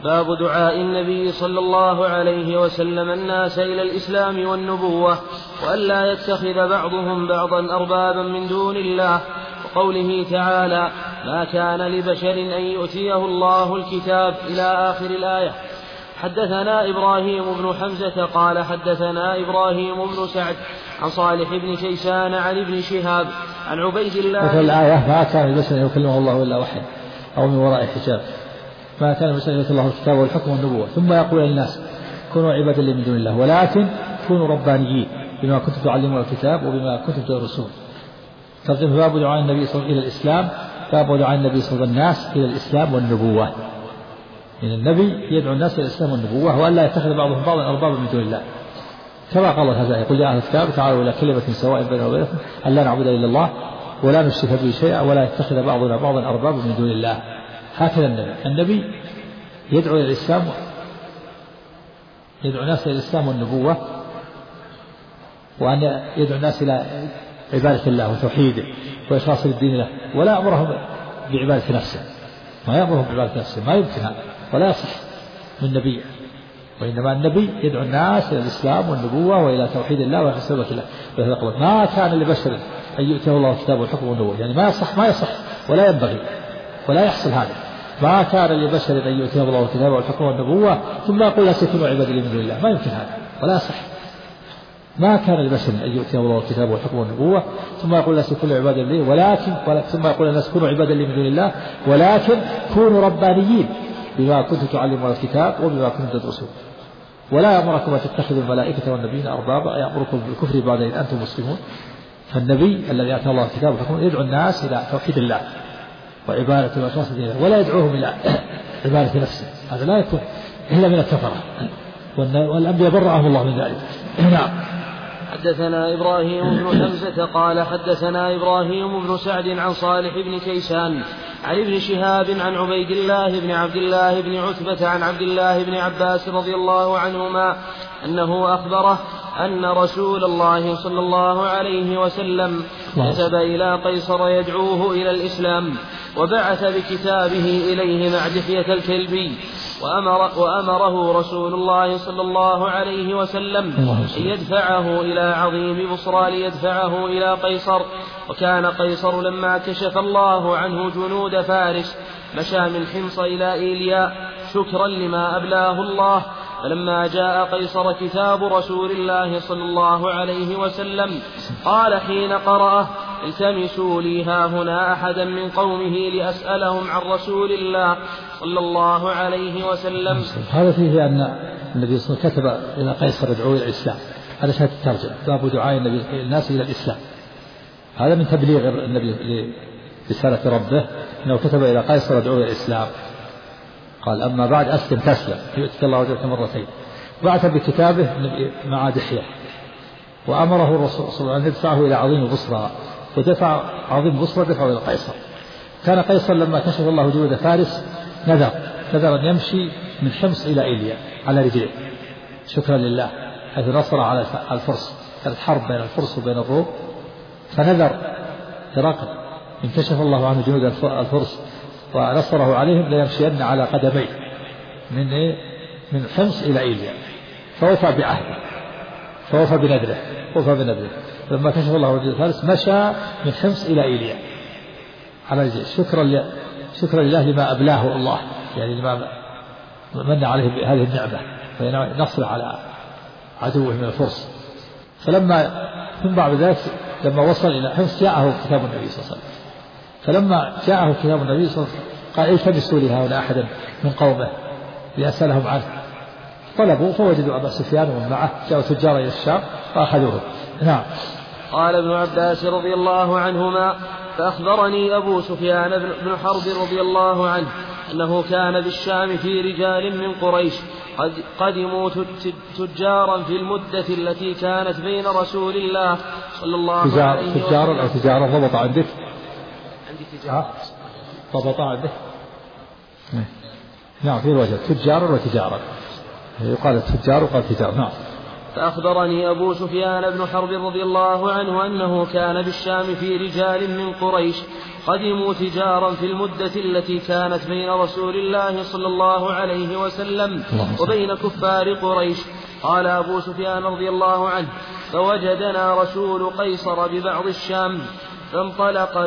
باب دعاء النبي صلى الله عليه وسلم الناس إلى الإسلام والنبوة وألا يتخذ بعضهم بعضا أربابا من دون الله، وقوله تعالى ما كان لبشر أن يؤتيه الله الكتاب إلى آخر الآية. حدثنا إبراهيم بن حمزة قال حدثنا إبراهيم بن سعد عن صالح بن كيسان عن ابن شهاب عن عبيد الله. وفي الآية ما كان لبشر أن يكلمه الله إلا وحي أو من وراء حجاب، ما كان لبشر أن يؤتيه الله الكتاب والحكم والنبوة ثم يقول للناس كونوا عبادا لي من دون الله ولكن كونوا ربانيين بما كنتم تعلمون الكتاب وبما كنتم تدرسون. ترجمة باب دعاء النبي صلى الله عليه وسلم إلى الإسلام، باب دعاء النبي صلى الله عليه وسلم الناس إلى الإسلام والنبوة، يعني النبي يدعو الناس إلى الإسلام والنبوة وألا يتخذ بعضهم بعضا أربابا من دون الله، كما قال الله تعالى يقول يا أهل الكتاب تعالوا إلى كلمة سواء بيننا وبينكم ألا نعبد إلا الله ولا نشرك به شيئا ولا يتخذ بعضنا بعضا أربابا من دون الله. هكذا النبي يدعو إلى الإسلام، يدعو الناس إلى الإسلام والنبوة، وأن يدعو الناس إلى عبادة الله وتوحيده وإخلاص الدين له، ولا أمرهم بعبادة نفسه، ما يأمرهم بعبادة نفسه، ما يمكن هذا ولا يصح من نبي، وإنما النبي يدعو الناس إلى الإسلام والنبوة وإلى توحيد الله وإحسان الله. ما كان لبشر أن يؤتيه الله الكتاب والحكم والنبوة، يعني ما يصح ولا ينبغي ولا يحصل هذا. ما كان لبشر أن يؤتيه الله الكتاب والحكم والنبوة ثم يقول لا تكونوا عبادا لي من دون الله، ما يمكن هذا ولا يصح. ما كان لبشر أن يؤتيه الله الكتاب والحكم والنبوة ثم يقول الناس كونوا عبادا لي ثم يقول الناس كونوا عبادا لي من دون الله ولكن كونوا ربانيين بما كنتم تعلمون الكتاب وبما كنتم تدرسون. ولا يأمركم أن تتخذوا الملائكة والنبيين أربابا يأمركم بالكفر بعد إذ أنتم مسلمون. فالنبي الذي آتاه الله الكتاب والحكم يدعو الناس إلى توحيد الله وعبادة وإخلاص الدين له، ولا يدعوهم إلى عبادة نفسه، هذا لا يكون إلا من الكفرة، والأنبياء برأهم الله من ذلك. نعم. حدثنا إبراهيم بن حمزة قال حدثنا إبراهيم بن سعد عن صالح بن كيسان عن ابن شهاب عن عبيد الله بن عبد الله بن عتبة عن عبد الله بن عباس رضي الله عنهما أنه أخبره أن رسول الله صلى الله عليه وسلم كتب إلى قيصر يدعوه إلى الإسلام وبعث بكتابه إليه مع دحية الكلبي، وأمره رسول الله صلى الله عليه وسلم أن يدفعه إلى عظيم بصرى ليدفعه إلى قيصر. وكان قيصر لما كشف الله عنه جنود فارس مشى من حمص إلى إيلياء شكرا لما أبلاه الله. فلما جاء قيصر كتاب رسول الله صلى الله عليه وسلم قال حين قرأه التمسوا لي هاهنا أحدا من قومه لأسألهم عن رسول الله صلى الله عليه وسلم. هذا فيه أن النبي صلى الله عليه وسلم كتب إلى قيصر يدعو إلى الإسلام، هذا شهادة الترجمة باب دعاء الناس إلى الإسلام، هذا من تبليغ النبي لرسالة ربه أنه كتب إلى قيصر يدعو إلى الإسلام. قال أما بعد أسلم تسلم يؤتك الله أجرك مرتين. بعث بكتابه مع دحية وأمره الرسول صلى الله عليه وسلم أن يدفعه إلى عظيم بصرى، ودفع عظيم بصرى دفعه إلى قيصر. كان قيصر لما كشف الله جنود فارس نذر أن يمشي من حمص إلى إيليا على رجليه شكرا لله حيث نصر على الفرس، كانت حرب بين الفرس وبين الروم، فنذر هرقل إن كشف الله عنه جنود الفرس ونصره عليهم ليمشين على قدميه من حمص إلى إيليا، فوفى بعهده فوفى بنذره. لما كشف الله رجل فارس مشى من حمص إلى إيليا على رجله شكرا لله لما أبلاه الله، يعني لما من عليه بهذه النعمة فإنه نصر على عدوه من الفرس. فلما من بعد ذلك لما وصل إلى حمص جاءه كتاب النبي صلى الله عليه وسلم، فلما جاءه كتاب النبي صلى الله عليه وسلم قال التمسوا لي هؤلاء أحدا من قومه لأسألهم عنه. طلبوا فوجدوا أبا سفيان ومن معه جاءوا تجار إلى الشام فأخذوه. نعم. قال ابن عباس رضي الله عنهما فأخبرني أبو سفيان بن حرب رضي الله عنه أنه كان بالشام في رجال من قريش قدموا تجارا في المدة التي كانت بين رسول الله صلى الله عليه وسلم. تجارا أو تجارة ضبط عندك؟ عندي تجارة ضبط عندك؟ نعم في الوجه تجارا وتجارا، يقال التجار وقال تجار. نعم. فأخبرني أبو سفيان بن حرب رضي الله عنه أنه كان بالشام في رجال من قريش قدموا تجارا في المدة التي كانت بين رسول الله صلى الله عليه وسلم وبين كفار قريش. قال أبو سفيان رضي الله عنه: فوجدنا رسول قيصر ببعض الشام فانطلق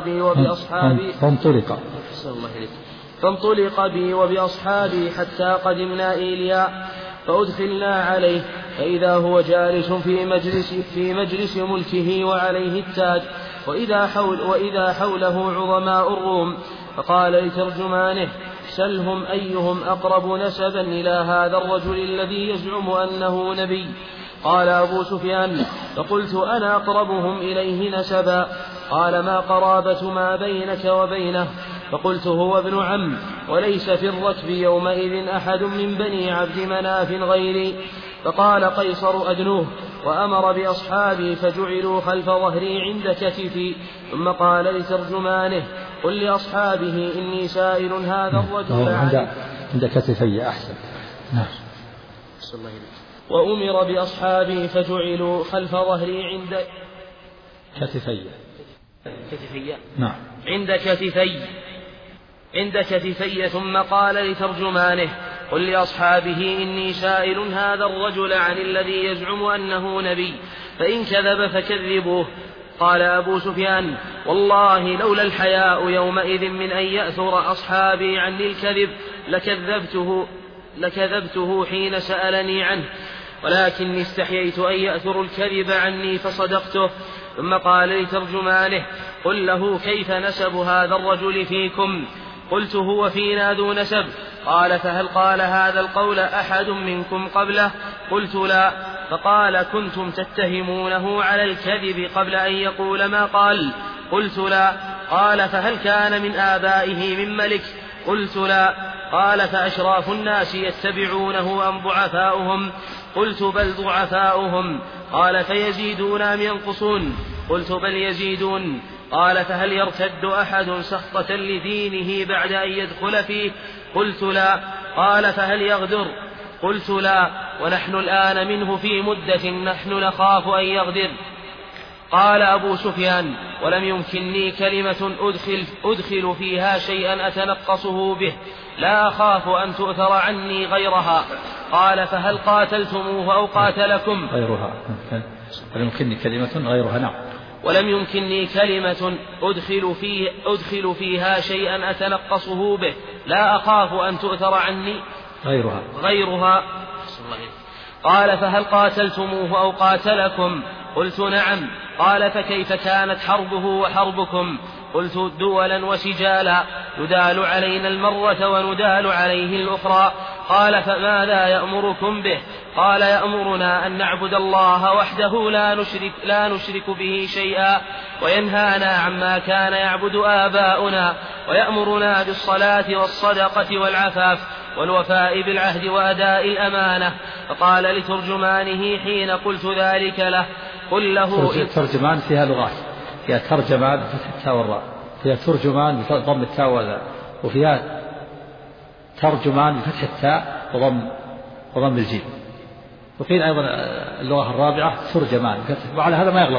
بي وبأصحابي حتى قدمنا إيليا فأدخلنا عليه فإذا هو جالس في مجلس ملكه وعليه التاج وإذا حوله عظماء الروم، فقال لترجمانه: سلهم أيهم أقرب نسبا إلى هذا الرجل الذي يزعم أنه نبي. قال أبو سفيان: فقلت: أنا أقربهم إليه نسبا. قال: ما قرابة ما بينك وبينه؟ فقلت: هو ابن عم، وليس في الركب يومئذ أحد من بني عبد مناف غيري. فقال قيصر: أدنوه. وأمر بأصحابي فجعلوا خلف ظهري عند كتفي، ثم قال لترجمانه: قل لأصحابه إني سائل هذا الرجل عند كتفي أحسن. وأمر بأصحابي فجعلوا خلف ظهري عند كتفي نعم عند كتفي ثم قال لترجمانه: قل لأصحابه إني سائل هذا الرجل عن الذي يزعم أنه نبي، فإن كذب فكذبوه. قال أبو سفيان: والله لولا الحياء يومئذ من أن يأثر أصحابي عني الكذب لكذبته حين سألني عنه، ولكني استحييت أن يأثر الكذب عني فصدقته. ثم قال لترجمانه: قل له كيف نسب هذا الرجل فيكم؟ قلت: هو فينا ذو نسب. قال: فهل قال هذا القول أحد منكم قبله؟ قلت: لا. فقال: كنتم تتهمونه على الكذب قبل أن يقول ما قال؟ قلت: لا. قال: فهل كان من آبائه من ملك؟ قلت: لا. قال: فأشراف الناس يتبعونه أم ضعفاؤهم؟ قلت: بل ضعفاؤهم. قال: فيزيدون أم ينقصون؟ قلت: بل يزيدون. قال: فهل يرتد أحد سخطة لدينه بعد أن يدخل فيه؟ قلت: لا. قال: فهل يغدر؟ قلت: لا. ونحن الآن منه في مدة نحن نخاف أن يغدر. قال أبو سفيان: ولم يمكنني كلمة أدخل فيها شيئا أتنقصه به، لا أخاف أن تؤثر عني غيرها. قال: فهل قاتلتموه أو قاتلكم؟ غيرها. ولم يمكنني كلمة غيرها. نعم. ولم يمكنني كلمة أدخل فيها شيئا أتنقصه به، لا أخاف أن تؤثر عني غيرها. قال: فهل قاتلتموه أو قاتلكم؟ قلت: نعم. قال: فكيف كانت حربه وحربكم؟ قلت: دولا وسجالا، يدال علينا المرة وندال عليه الأخرى. قال: فماذا يأمركم به؟ قال: يأمرنا أن نعبد الله وحده لا نشرك به شيئا، وينهانا عما كان يعبد آباؤنا، ويأمرنا بالصلاة والصدقة والعفاف والوفاء بالعهد وأداء الأمانة. فقال لترجمانه حين قلت ذلك له: قل له. ترجمان فيها لغات، فيها ترجمان بفتح التاء والراء، فيها ترجمان بضم التاء والراء، وفيها ترجمان بفتح التاء وضم الجيم. وقيل أيضا اللغة الرابعة ترجمان، وعلى هذا ما يغلط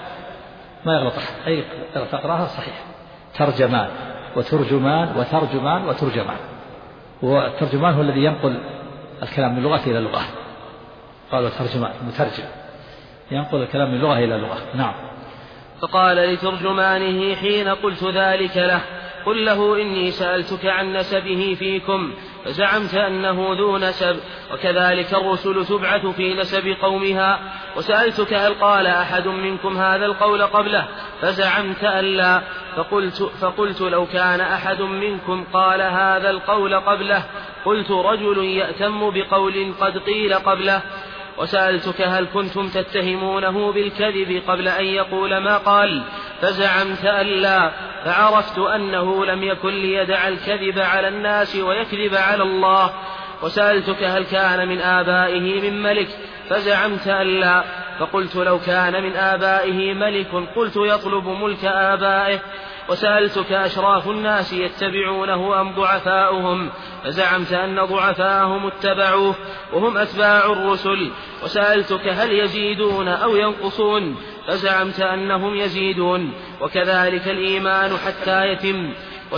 أحد أي تقرأها صحيح. ترجمان وترجمان وترجمان وترجمان. والترجمان هو الذي ينقل الكلام من لغة إلى لغة. قالوا ترجمان مترجم ينقل الكلام من لغة إلى لغة. نعم. فقال لترجمانه حين قلت ذلك له: قل له إني سألتك عن نسبه فيكم فزعمت أنه ذو نسب، وكذلك الرسل تبعث في نسب قومها، وسألتك هل قال أحد منكم هذا القول قبله فزعمت أن لا، فقلت لو كان أحد منكم قال هذا القول قبله قلت رجل يأتم بقول قد قيل قبله. وسألتك هل كنتم تتهمونه بالكذب قبل أن يقول ما قال فزعمت أن لا، فعرفت أنه لم يكن ليدع الكذب على الناس ويكذب على الله. وسألتك هل كان من آبائه من ملك فزعمت أن لا، فقلت لو كان من آبائه ملك قلت يطلب ملك آبائه. وسألتك أشراف الناس يتبعونه أم ضعفاؤهم؟ فزعمت أن ضعفاءهم اتبعوه وهم أتباع الرسل. وسألتك هل يزيدون أو ينقصون؟ فزعمت أنهم يزيدون، وكذلك الإيمان حتى يتم.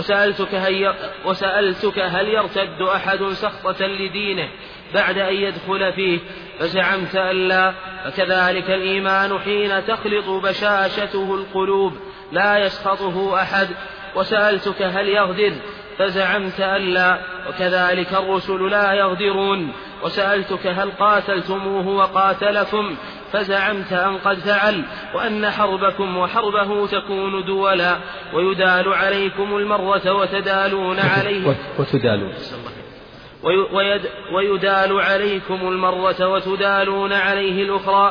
وسألتك هل يرتد أحد سخطة لدينه بعد أن يدخل فيه؟ فزعمت أن لا، فكذلك الإيمان حين تخلط بشاشته القلوب لا يسخطه أحد. وسألتك هل يغدر؟ فزعمت أن لا، وكذلك الرسل لا يغدرون. وسألتك هل قاتلتموه وقاتلكم؟ فزعمت أن قد فعل، وأن حربكم وحربه تكون دولا، ويدال عليكم المرة وتدالون عليه ويدال عليكم المرة وتدالون عليه الأخرى،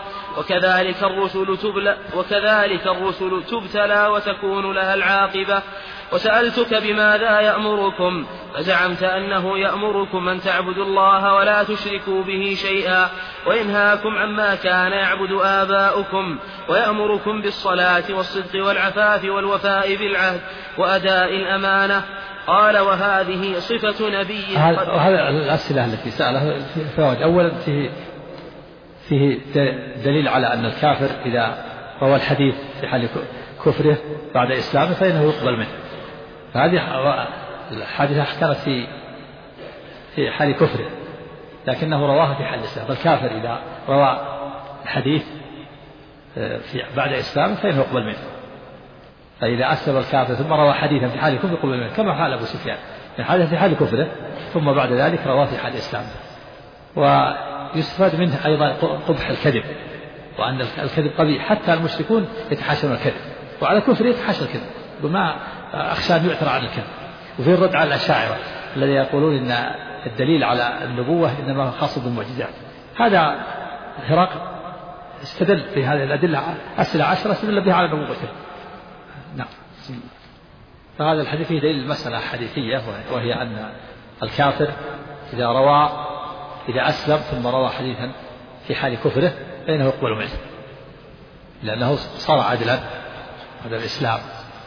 وكذلك الرسل تبتلى وتكون لها العاقبة. وسألتك بماذا يأمركم؟ فزعمت أنه يأمركم أن تعبدوا الله ولا تشركوا به شيئا، وينهاكم عما كان يعبد آباؤكم، ويأمركم بالصلاة والصدق والعفاف والوفاء بالعهد وأداء الأمانة. قال وهذه صفة نبي. هذه الأسئلة التي سألها فوائد. أولا فيه دليل على أن الكافر إذا روى الحديث في حال كفره بعد إسلامه فإنه يقبل منه. فهذه الحادثة كانت في حال كفره، لكنه رواها في حال الإسلام. فالكافر إذا روى الحديث بعد إسلامه فإنه يقبل منه. فإذا أسلم الكافر ثم روى حديثا في حال كفره يقبل منه، كما حال أبو سفيان الحادث في حال كفره ثم بعد ذلك رواه في حال إسلامه. ويستفاد منه أيضا قبح الكذب، وأن الكذب قبيح، حتى المشركون يتحاشون الكذب، وعلى كفر يتحاشى الكذب وما أخشى أن يعثر عن الكذب. وفي الرد على الأشاعرة الذين يقولون إن الدليل على النبوة إنما خاص بالمعجزات. هذا هرقل استدل في هذه الأدلة أسئلة 10 استدل بها على نبوته. نعم. فهذا الحديث فيه دليل المسألة حديثية، وهي أن الكافر إذا أسلم ثم روى حديثا في حال كفره فإنه يقبل منه، لأنه صار عدلا هذا الإسلام.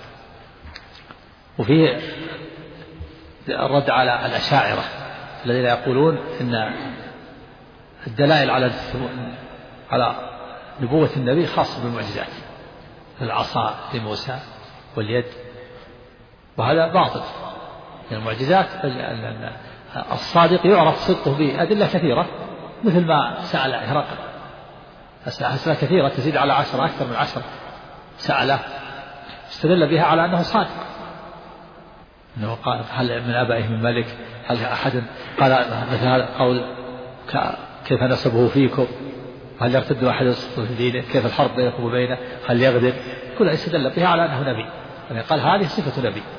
وفيه الرد على الأشاعرة الذين يقولون إن الدلائل على نبوة النبي خاصة بالمعجزات، العصا لموسى واليد، وهذا باطل. المعجزات الصادق يعرف صدقه بأدلة كثيرة، مثل ما سأل هرقل أسئلة كثيرة تزيد على 10 أكثر من 10 سأله استدل بها على أنه صادق. أنه قال هل من آبائه من ملك؟ هل أحد قال مثل هذا قول كيف نسبه فيكم؟ هل يرتد أحد في دينه؟ كيف الحرب بينكم وبينه؟ هل يغدر؟ كلها استدل بها على أنه نبي، يعني قال هذه صفة نبي.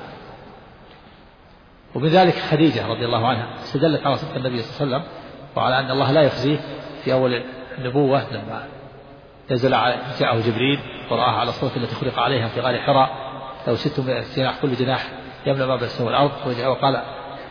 ومن ذلك خديجة رضي الله عنها استدلت على صدق النبي صلى الله عليه وسلم، وعلى أن الله لا يخزيه في أول النبوة لما جاءه جبريل ورآه على الصورة التي خلق عليها في غار حراء، لو شئتم جناح كل جناح يملأ ما بين السماء والأرض، وقال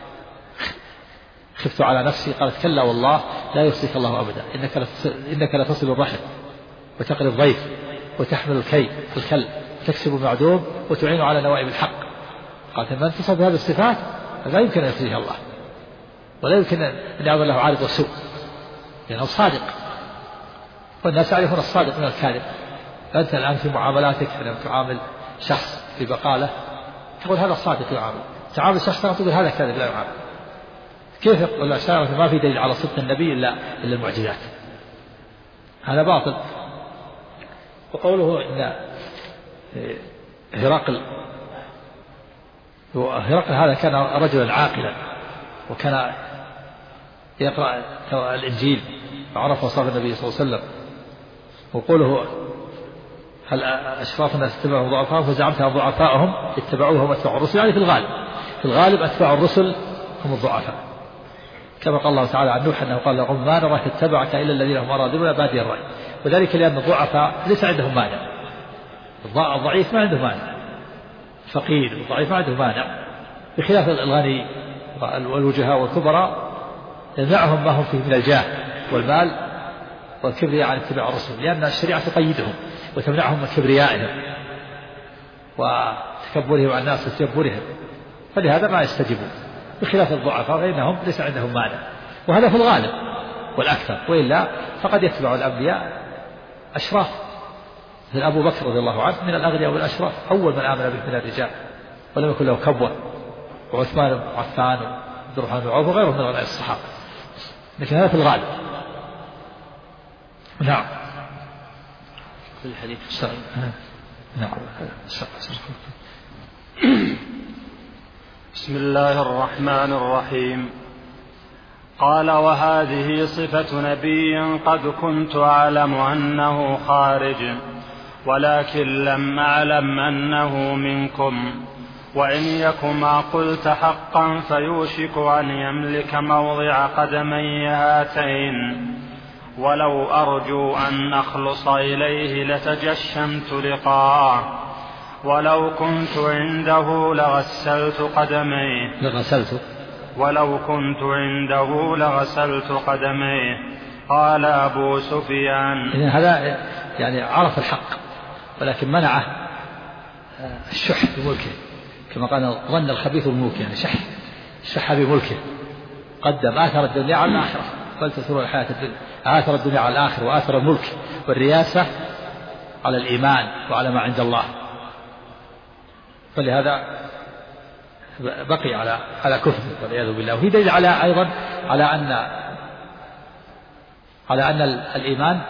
خفت على نفسي، قالت كلا والله لا يخزيك الله أبدا، إنك لتصل الرحم وتقري الضيف وتحمل الكل تكسب المعدوم وتعين على نوائب الحق. قالت من اتصف بهذه الصفات لا يمكن أن يخزيه الله، ولا يمكن أن يعمل له عارض وسوء، لأنه صادق، والناس يعرفون الصادق من الكاذب. فأنت الآن في معاملاتك لما تعامل شخص في بقالة تقول هذا الصادق يعامل، تعامل شخص تقول هذا كاذب لا يعامل. كيف يقول الأشاعرة ما في دليل على صدق النبي إلا المعجزات؟ هذا باطل. وقوله إن هرقل هذا كان رجلا عاقلا، وكان يقرأ الإنجيل وعرف وصف النبي صلى الله عليه وسلم. وقوله هل أشراف الناس اتبعوا ضعفاءهم؟ فزعمت أن ضعفاءهم اتبعوهم واتبعوا الرسل، يعني في الغالب أتباع الرسل هم الضعفاء، كما قال الله تعالى عن نوح أنه قال لهم ما نراك اتبعك إلا الذين هم أراذلنا بادي الرأي، وذلك لأن الضعفاء ليس عندهم مانع، الضعيف ما عنده مانع، الفقير والضعيف ما عنده مانع، بخلاف الغني والوجهاء والكبراء يمنعهم ما هم فيه من الجاه والمال والكبرياء عن اتباع الرسل، لأن الشريعة تقيدهم وتمنعهم من كبريائهم تكبرهم على الناس وتجبرهم، فلهذا ما يستجيبون، بخلاف الضعفاء فإنهم ليس عندهم مانع، وهذا في الغالب والأكثر، وإلا فقد يتبع الأنبياء أشراف، مثل أبو بكر رضي الله عنه من الأغنياء والأشراف، أول من آمن به من الرجال ولم يكن له كبوة، وعثمان بن عفان وعبد الرحمن بن عوف وغيرهم من غير الصحابة، لكن هذا في الغالب. نعم. في الحديث نعم. بسم الله الرحمن الرحيم. قال: وهذه صفة نبي قد كنت أعلم أنه خارج، ولكن لم أعلم أنه منكم، وإن يك ما قلت حقا فيوشك أن يملك موضع قدمي هاتين، ولو أرجو أن أخلص إليه لتجشمت لقاءه، ولو كنت عنده لغسلت قدميه. ولو كنت عنده لغسلت قدميه. قال أبو سفيان: إذن هذا يعني عرف الحق، ولكن منعه الشح بملكه، كما قال: ظن الخبيث الملك، يعني شح بملكه، قدم آثر الدنيا على الآخرة، بل تثيرون الحياة الدنيا، آثر الدنيا على الآخرة، وآثر الملك والرياسة على الإيمان وعلى ما عند الله، فلهذا بقي على كفر والعياذ بالله. وفي دليل على أيضا على أن الإيمان،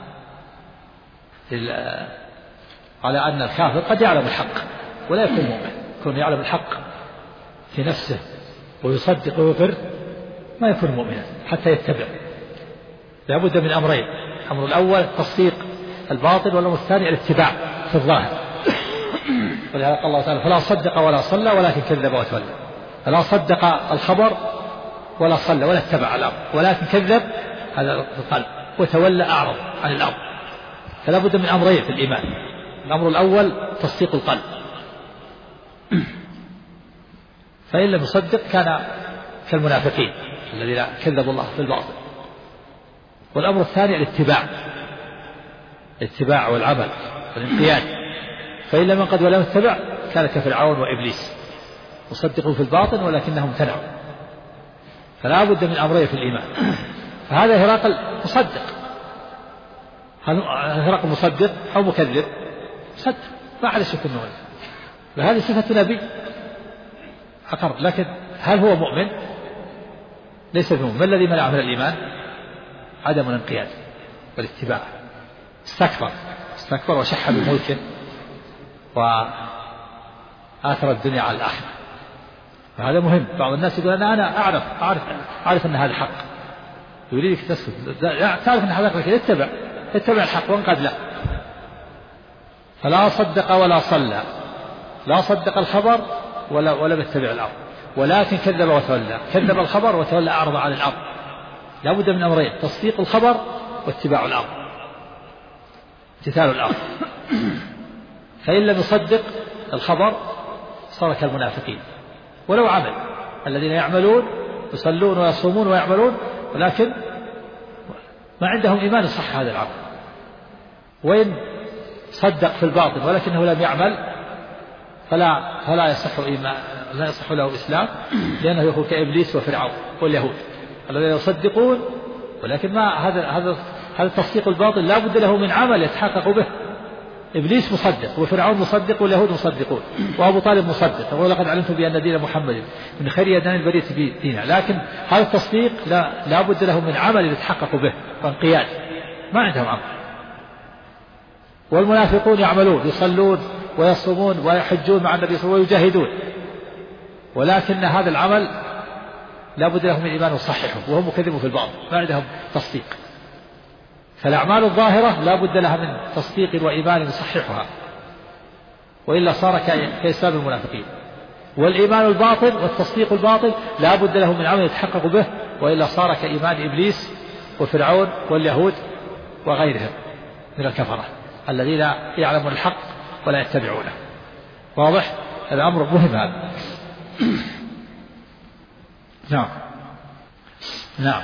على أن الكافر قد يعلم الحق ولا يكون مؤمن، يكون يعلم الحق في نفسه ويصدق ويقر، ما يكون مؤمنا حتى يتبع. لا بد من أمرين: الأمر الأول تصديق الباطل، والأمر الثاني الاتباع في الظاهر. ولهذا قال الله تعالى: فلا صدق ولا صلى ولكن كذب وتولى. فلا صدق الخبر ولا صلى ولا اتبع الأمر، ولكن كذب، هذا القلب، وتولى أعرض عن الأمر. فلا بد من أمرين في الإيمان: الأمر الأول تصديق القلب، فإن لم يصدق كان كالمنافقين الذين كذبوا الله في الباطل. والأمر الثاني الاتباع والعمل والانقياد، فإن لم ينقد ولم يتبع كان كفرعون وإبليس، مصدقوا في الباطن ولكنهم امتنعوا. فلا بد من أمرين في الإيمان. فهذا هرقل مصدق، هرقل مصدق أو مكذب؟ مصدق، ما عليه شك أنه، وهذه صفة نبي أقر، لكن هل هو مؤمن؟ ليس بمؤمن. ما الذي منع من الإيمان؟ عدم الانقياد والاتباع، استكبر وشح بملكه وآثر الدنيا على الآخرة. فهذا مهم. بعض الناس يقول: أنا أعرف أن هذا حق، يريدك تسكت، تعرف أن هذا حق، لكن اتبع الحق وانقاد له. فلا صدق ولا صلى، لا صدق الخبر ولم يتبع الأمر، ولكن كذب وتولى، كذب الخبر وتولى أعرض عن الأمر. لا بد من أمرين: تصديق الخبر واتباع الأمر، امتثال الأمر. فإن لم يصدق الخبر صار كالمنافقين، ولو عمل. الذين يعملون يصلون ويصومون ويعملون، ولكن ما عندهم إيمان يصح هذا العمل. وإن صدق في الباطن ولكنه لم يعمل فلا يصح له إسلام، لأنه يكون كإبليس وفرعون واليهود الذين يصدقون، ولكن ما هذا التصديق الباطل لا بد له من عمل يتحقق به. إبليس مصدق، وفرعون مصدق، واليهود مصدقون، وأبو طالب مصدق، ولقد علمت بأن دين محمد من خير يدان البرية دينه. لكن هذا التصديق لا بد له من عمل يتحقق به وانقياد، ما عندهم عمل. والمنافقون يعملون، يصلون ويصومون ويحجون مع النبي صلى الله عليه وسلم ويجاهدون، ولكن هذا العمل لا بد له من إيمان يصححه، وهم مكذبون في الباطن، ما عندهم تصديق. فالأعمال الظاهرة لا بد لها من تصديق وإيمان يصححها، وإلا صار كإسلام المنافقين. والإيمان الباطل والتصديق الباطل لا بد له من عمل يتحقق به، وإلا صار كإيمان إبليس وفرعون واليهود وغيرهم من الكفرة الذين يعلمون الحق ولا يتبعونه. واضح؟ هذا أمر مهم هذا. نعم.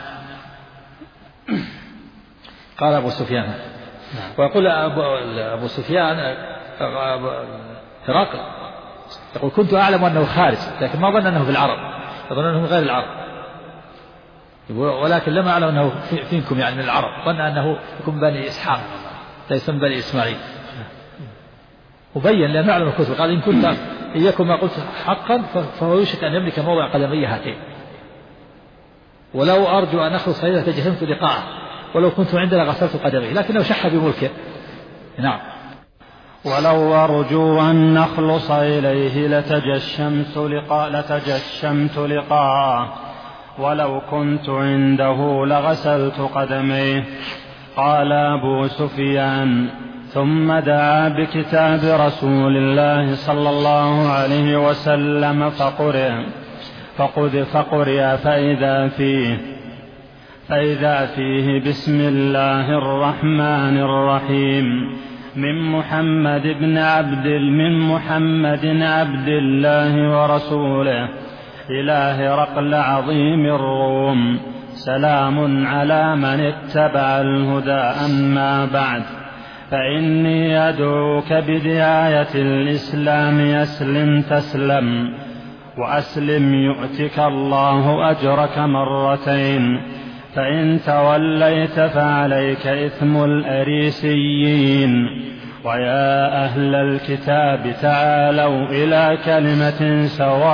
قال أبو سفيان، ويقول أبو سفيان هرقل يقول كنت أعلم أنه خارج، لكن ما ظن أنه في العرب، يظن أنه من غير العرب، ولكن لما أعلم أنه فيكم يعني من العرب، ظن أنه يكون بني إسحاق ليس من بني إسماعيل. وبين لأن يعلم الكتب قال إن كنت إياكم ما قلت حقا فهو يوشك أن يملك موضع قدمي هاتين، ولو أرجو أن أخلص إليه لتجهمت لقاءه، ولو كنت عندنا غسلت قدمي، لكنه شح بملكه. نعم. ولو أرجو أن نخلص إليه لتجشمت لقاءه، ولو كنت عنده لغسلت قدميه. قال أبو سفيان: ثم دعا بكتاب رسول الله صلى الله عليه وسلم فقرئ فإذا فيه بسم الله الرحمن الرحيم من محمد عبد الله ورسوله إلى هرقل عظيم الروم، سلام على من اتبع الهدى، أما بعد، فإني أدعوك بدعاية الإسلام أسلم تسلم، وأسلم يؤتك الله أجرك مرتين، فإن توليت فعليك إثم الأريسيين. ويا أهل الكتاب تعالوا إلى كلمة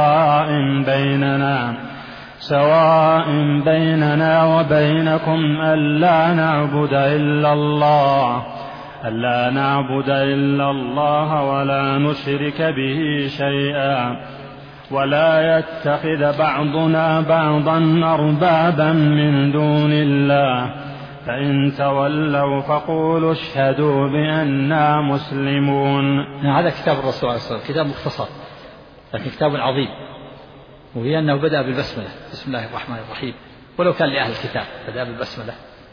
سواء بيننا وبينكم ألا نعبد إلا الله ولا نشرك به شيئا، ولا يتخذ بعضنا بعضا أربابا من دون الله، فإن تولوا فقولوا اشهدوا بأننا مسلمون. هذا كتاب الرسول عليه الصلاة والسلام، كتاب مختصر لكن كتاب عظيم، وهي أنه بدأ بالبسملة، بسم الله الرحمن الرحيم، ولو كان لأهل الكتاب بدأ بالبسملة،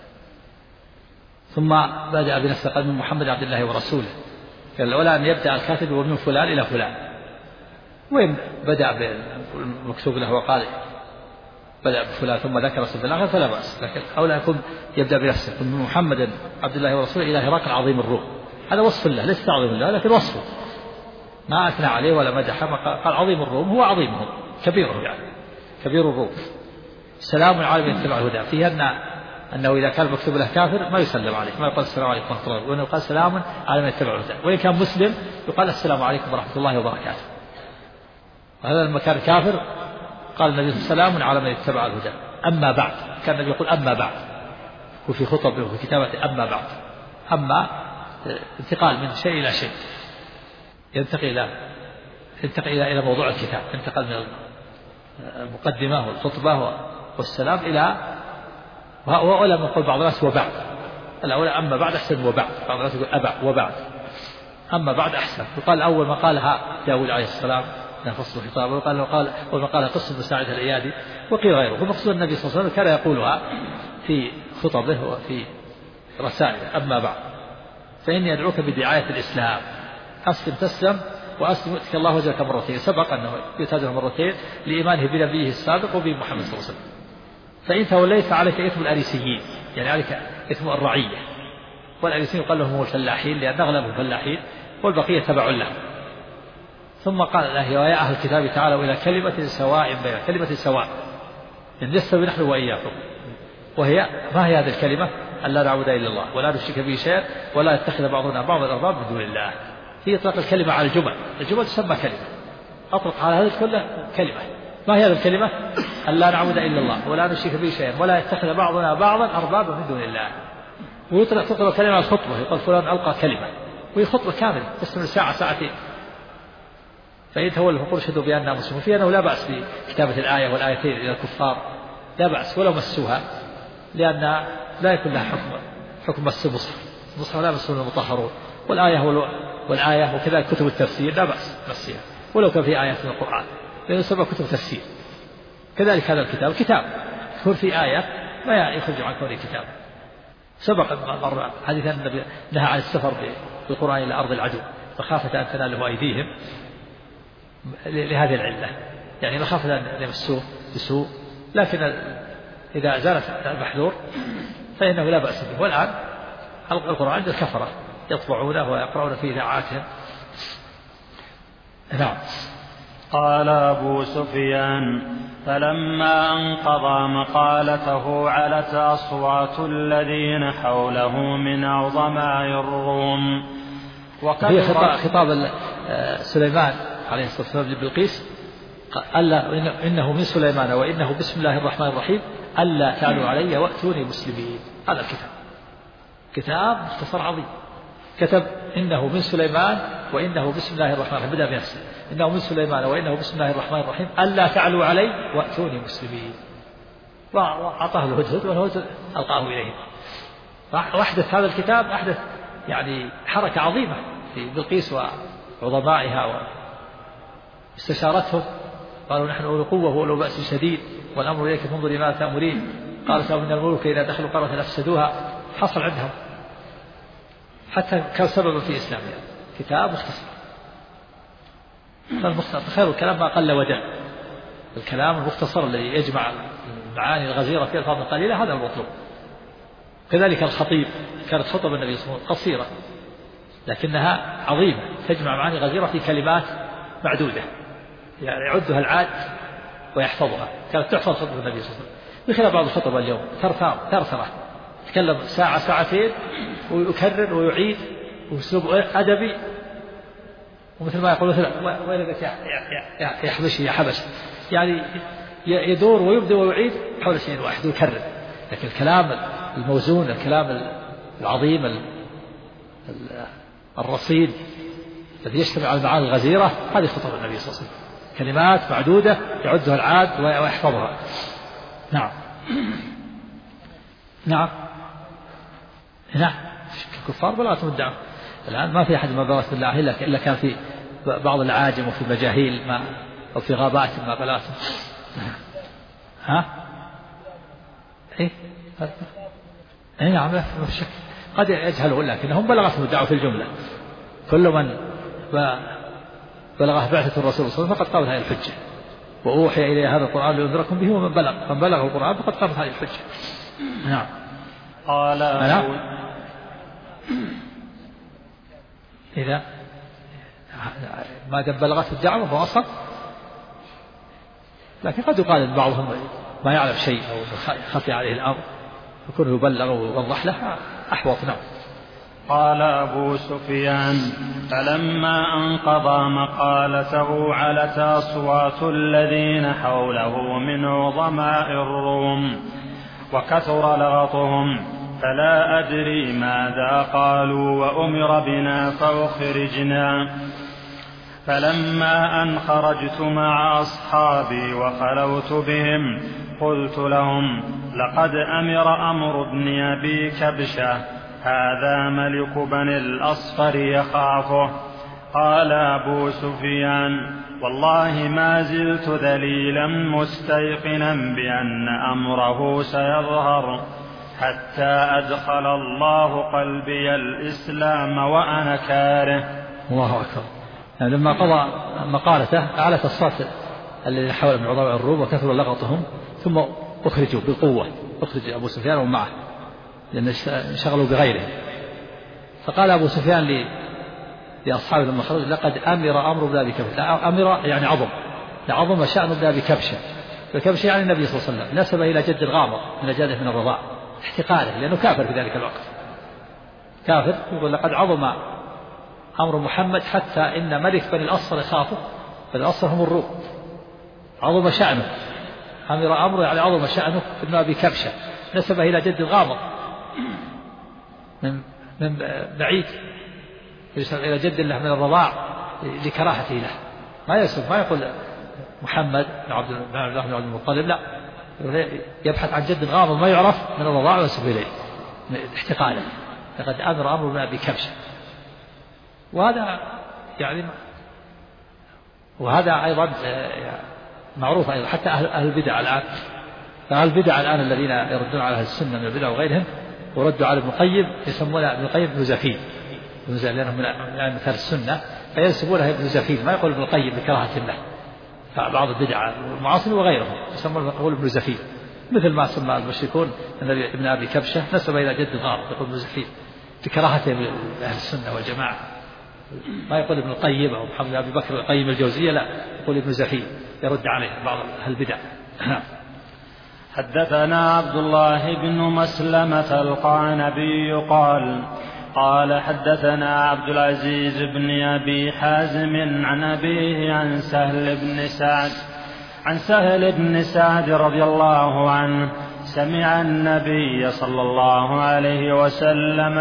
ثم بدأ بنفسه قال من محمد عبد الله ورسوله، قال ولا أن يبدأ الكاتب ومن فلان إلى فلان، وين بدأ بالمكتوب له وقال بدأ بفلان ثم ذكر اسم الآخر فلا بأس، لكن أولى يكون يبدأ بنفسه من محمد عبد الله ورسوله إلى هرقل عظيم الروم. هذا وصف الله، ليس تعظيم الله لكن وصفه، ما أثنى عليه ولا مدح، قال عظيم الروم، هو عظيمهم كبيرهم، يعني كبير الروم. سلام على من اتبع الهدى، فيه أنه إذا كان مكتوب له كافر ما يسلم عليه، ما يقال السلام عليكم ورحمة الله، وإنه يقال سلام على من اتبع الهدى، وإن كان مسلم يقال السلام عليكم ورحمة الله وبركاته. وهذا لما كان كافر قال النبي سلام على من اتبع الهدى. أما بعد، كان النبي يقول أما بعد، وفي خطبه وفي كتابته أما بعد، أما انتقال من شيء إلى شيء، ينتقل إلى موضوع الكتاب، انتقل من المقدمة والخطبة والسلام إلى، وأولى من قول بعض الناس وبعد، الأولى أما بعد أحسن وبعد، بعض الناس يقول أبع وبعد، أما بعد أحسن. يقال أول ما قالها داود عليه السلام فصل خطابه، وما قال قصة مساعدة الإيادي، وقيل غيره. ومقصود النبي صلى الله عليه وسلم كان يقولها في خطبه وفي رسائله. أما بعد، فإني أدعوك بدعاية الإسلام، أسلم تسلم، وأسلم يؤتك الله أجرك مرتين. سبق أنه يؤتى مرتين لإيمانه بنبيه السابق وبمحمد صلى الله عليه وسلم. فإن توليت فعليك إثم الأريسيين، يعني عليك إثم الرعية، والأريسيين يقال لهم الفلاحين لأن أغلبهم فلاحين والبقية تبع لهم. ثم قال له يا أهل الكتاب تعالوا إلى كلمة سواء بين، كلمة سواء نستوي نحن وإياكم، وهي ما هي هذه الكلمة؟ أن لا نعبد إلا الله ولا نشرك به شيئا ولا يتخذ بعضنا بعضا أربابا من دون الله. هي إطلاق الكلمة على الجمل تسمى كلمة، أطلق على هذه كلها كلمة. ما هي هذه الكلمة؟ أن لا نعبد إلا الله ولا نشرك به شيئا ولا يتخذ بعضنا بعضا أربابا من دون الله. ويطلق كلمة على الخطبة، يقول فلان ألقى كلمة، وهي خطبة كاملة تستمر ساعة ساعتين. فإن تولوا فقولوا اشهدوا بأننا مسلمون، في أنه لا بأس بكتابة الآية والآيتين إلى الكفار، لا بأس ولو مسوها، لأن لا يكون لها حكم مس المصحف لا يمسه المطهرون، والآية وكذلك كتب التفسير لا بأس مسها ولو كان في آيات من القرآن، لأنه سبب كتب تفسير. كذلك هذا الكتاب يكون في آية ما يخرج عن كونه كتاب. سبق مرة حديث أن النبي نهى عن السفر بالقرآن إلى أرض العدو مخافة أن تناله أيديهم لهذه العلة، يعني مخافة أن يمسوه بسوء، لكن إذا زالت المحذور فإنه لا بأس به. والآن القرآن عند الكفرة يطبعونه ويقرؤون في إذاعاتهم نعم. قال أبو سفيان: فلما أنقضى مقالته علت أصوات الذين حوله من عظماء الروم. وهي خطاب سليمان عليه الصلاة والسلام لبلقيس: ألا إنه من سليمان وإنه بسم الله الرحمن الرحيم ألا تعلوا علي وأتوني مسلمين. هذا الكتاب كتاب مختصر عظيم، كتب إنه من سليمان وإنه بسم الله الرحمن الرحيم، بدأ بنفسه: إنه من سليمان وإنه بسم الله الرحمن الرحيم ألا تعلوا علي وأتوني مسلمين. وأعطاه الهدهد والهدهد ألقاه إليه. وأحدث هذا الكتاب أحدث يعني حركة عظيمة في بلقيس وعظمائها، واستشارتهم قالوا: نحن أولو قوة وأولو بأس شديد والأمر إليك فانظري ما تأمرين. قالت: من الملوك إذا دخلوا قرية أفسدوها. حصل عندهم حتى كان سببا في إسلامها. كتاب مختصر. خير الكلام ما قل ودل. الكلام المختصر الذي يجمع المعاني الغزيرة في ألفاظ قليلة هذا المطلوب. كذلك الخطيب كانت خطب النبي صلى الله عليه وسلم قصيرة لكنها عظيمة، تجمع معاني غزيرة في كلمات معدودة يعني يعدها العاد ويحفظها. كانت تحفظ خطبة النبي صلى الله عليه وسلم بخلاف بعض الخطب اليوم ثرثرة، يتكلم ساعة ساعتين ويكرر ويعيد وأسلوب أدبي، ومثل ما يقول مثلا: ويلك يا حبشي يا حبش، يعني يدور ويبدأ ويعيد حول شيء واحد ويكرر. لكن الكلام الموزون، الكلام العظيم الرصيد الذي يجتمع على المعاني الغزيرة، هذه خطب النبي صلى الله عليه وسلم، كلمات معدودة يعدها العاد ويحفظها. نعم. نعم. نعم. الكفار بلغتهم الدعوة. الآن ما في أحد ما بلغت بالله إلا كان في بعض العاجم وفي مجاهيل ما أو في غابات ما بلغتهم. ها؟ إيه؟ نعم لا شك قد يجهلون لكنهم بلغتهم الدعوة في الجملة. كل من بلغه بعثة الرسول صلى الله عليه وسلم فقد قامت هذه الحجة، وأوحي إلي هذا القرآن لينذركم به ومن بلغ القرآن فقد قامت هذه الحجة. نعم. قال إذا ما دام بلغت الدعوة فأصل، لكن قد يقال بعضهم ما يعلم شيء أو خفي عليه الأمر يكون يبلغ ويوضح له أحوط. نعم. قال أبو سفيان: فلما أنقضى مقالته علت أصوات الذين حوله من عظماء الروم وكثر لغطهم، فلا أدري ماذا قالوا، وأمر بنا فأخرجنا. فلما أن خرجت مع أصحابي وخلوت بهم قلت لهم: لقد أمر أمر بن أبي كبشة، هذا ملك بني الأصفر يخافه. قال أبو سفيان: والله ما زلت ذليلا مستيقنا بأن أمره سيظهر حتى أدخل الله قلبي الإسلام وأنا كاره. الله أكبر. يعني لما قضى مقالته أعلت الصوت الذين حول من عظماء الروم وكثر لغطهم، ثم أخرجوا بالقوة، أخرج أبو سفيان ومعه لأن انشغلوا بغيره. فقال أبو سفيان لأصحابه لما خرج: لقد أمر أمر بن أبي كبشة. أمر يعني عظم، لعظم شأن بن أبي كبشة. وكبشة يعني النبي صلى الله عليه وسلم، نسبه إلى جد الغامر من أجله من الرضاع احتقاره، لأنه كافر في ذلك الوقت، كافر. يقول: لقد عظم أمر محمد حتى إن ملك بني الأصفر يخافه. بني الأصفر هم الروم. عظم شأنه، أمر أمره يعني عظم شأنه ابن أبي كبشة، نسبه إلى جد الغامر من بعيد، يسمى إلى جد له من الرضاع لكراهته له. ما يسمى، ما يقول محمد بن عبد الله بن عبد المطلب، لا، يبحث عن جد غامض ما يعرف من الرضاع وينسب إليه احتقاله. لقد أمر أمر بن أبي كبشة. وهذا يعني أيضا معروف أيضا حتى أهل البدع الآن. أهل البدع الآن الذين يردون على أهل السنة من البدع وغيرهم وردوا على ابن القيم يسمون ابن القيم ابن زفين، لأنهم من مثال السنة فينسبونه ابن زفين، ما يقول ابن القيم بكراهة الله. فبعض البدع والمعاصر وغيرهم يسمونه يقول ابن زفين، مثل ما سمى المشركون ابن أبي كبشة نسب إلى جد الغار يقول ابن زفين بكراهته أهل السنة والجماعة. ما يقول ابن القيم أو محمد أبي بكر القيم الجوزية، لا، يقول ابن زكي يرد عليه بعض أهل البدع. حدثنا عبد الله بن مسلمة القعنبي قال حدثنا عبد العزيز بن أبي حازم عن أبيه عن سهل بن سعد رضي الله عنه سمع النبي صلى الله عليه وسلم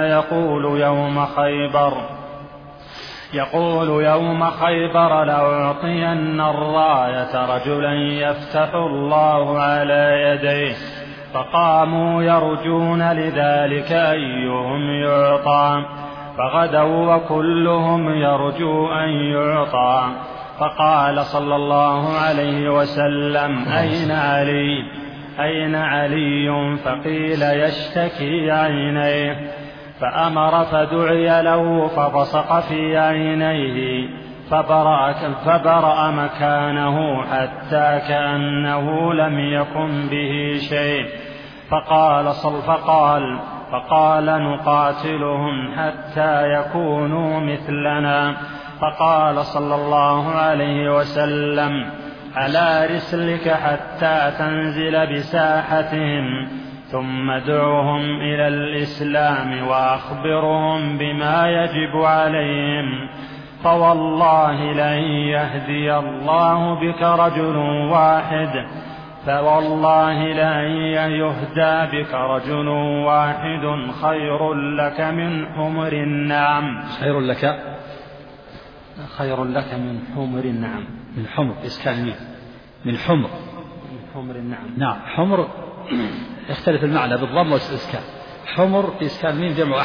يقول يوم خيبر لأعطين الراية رجلا يفتح الله على يديه، فقاموا يرجون لذلك أيهم يعطى، فغدوا وكلهم يرجو أن يعطى، فقال صلى الله عليه وسلم أين علي؟ فقيل يشتكي عينيه، فأمر فدعي له فبصق في عينيه فبرأ مكانه حتى كأنه لم يكن به شيء، فقال نقاتلهم حتى يكونوا مثلنا، فقال صلى الله عليه وسلم على رسلك حتى تنزل بساحتهم، ثم ادعوهم إلى الإسلام وأخبرهم بما يجب عليهم، فوالله لن يهدي الله بك رجل واحد خير لك من حمر النعم. خير لك من حمر النعم. من حمر إسكان الميم، من حمر النعم. نعم، حمر يختلف المعنى بالضم والإسكان. حمر في إسكان الميم جمع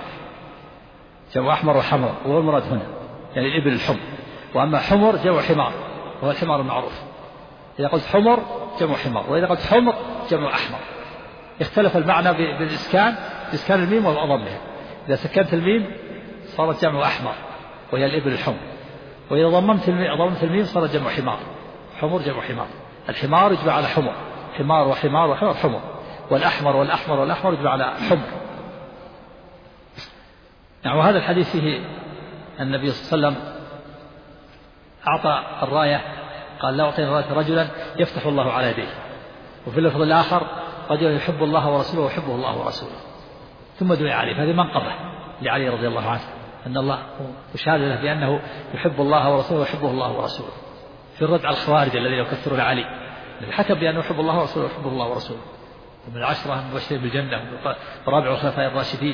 أحمر وحمر، والمراد هنا يعني الإبل الحمر. وأما حمر جمع حمار، وهو الحمار المعروف. إذا قلت حمر جمع حمار، وإذا قلت حمر جمع أحمر. اختلف المعنى بالإسكان، إسكان الميم وضمها. إذا سكنت الميم صارت جمع أحمر وهي الإبل الحمر، وإذا ضممت الميم صارت جمع حمار. حمر جمع حمار. الحمار يجمع على حمر، حمار وحمار وحمر حمر، والأحمر يجمع على حمر. يعني وهذا الحديث فيه النبي صلى الله عليه وسلم أعطى الراية، قال لا أعطينا الراية رجلا يفتح الله على يديه، وفي اللفظ الآخر رجلا يحب الله ورسوله ويحبه الله ورسوله، ثم دعي عليه. فهذه منقبة لعلي رضي الله عنه، أن الله وشهد له بأنه يحب الله ورسوله ويحبه الله ورسوله، في الرد على الخوارج الذين يكفرون علي. حكم بأنه يحب الله ورسوله ويحبه الله ورسوله، ومن العشرة المبشرين بالجنة ورابع الخلفاء الراشدين.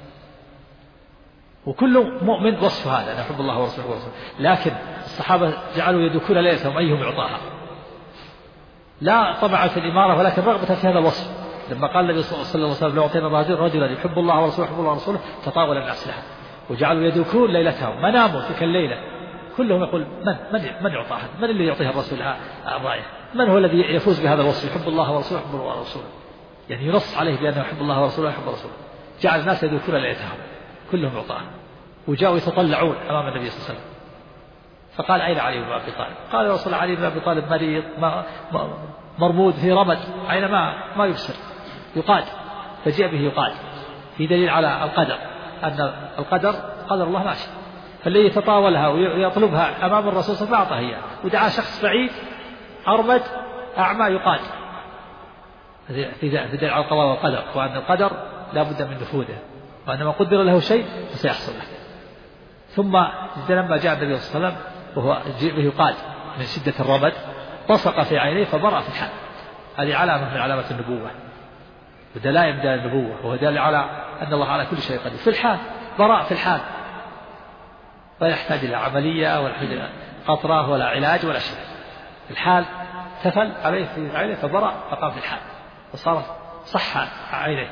وكل مؤمن وصف هذا أن يحب الله ورسوله، لكن الصحابة جعلوا يدكون ليلتهم أيهم يعطاها، لا طبعا في الإمارة ولكن رغبة في هذا الوصف. لما قال النبي صلى الله عليه وسلم لو أعطينا رجلا يحب الله ورسوله يحب الله ورسوله تطاول الناس لها، وجعلوا يدكون ليلتهم، ما ناموا تلك الليلة كلهم يقول من يعطاها، من اللي يعطيها الرسول الراية، من هو الذي يفوز بهذا الوصف يحب الله ورسوله يحب الله ورسوله، يعني ينص عليه بأنه يحب الله ورسوله يحب رسوله. جعل الناس يدكون ليلتهم كلهم يعطاها، وجاءوا يتطلعون أمام النبي صلى الله عليه وسلم، فقال أين علي بن أبي طالب؟ قال يا رسول علي بن أبي طالب مريض مرمود في رمد، أين ما يبصر، يقاد، فجاء به يقاد، في دليل على القدر، أن القدر قدر الله ماشي، فالذي يتطاولها ويطلبها أمام الرسول صلى الله عليه وسلم أعطاه إياه، ودعا شخص بعيد أرمد أعمى يقاد، في دليل على القضاء والقدر، وأن القدر لا بد من نفوذه، وأن ما قدر له شيء فسيحصل له. ثم لما جاء النبي صلى الله عليه وسلم وهو يقاد من شدة الرمد بصق في عينيه فبرأ في الحال. هذه علامة من علامات النبوة ودلائل من دلائل النبوة، وهو دليل على أن الله على كل شيء قدير. في الحال براء في الحال، لا يحتاج إلى عملية ولا يحتاج إلى قطرة ولا علاج ولا شيء. في الحال تفل عليه في عينيه فبرأ فقام في الحال وصارت صح عينيه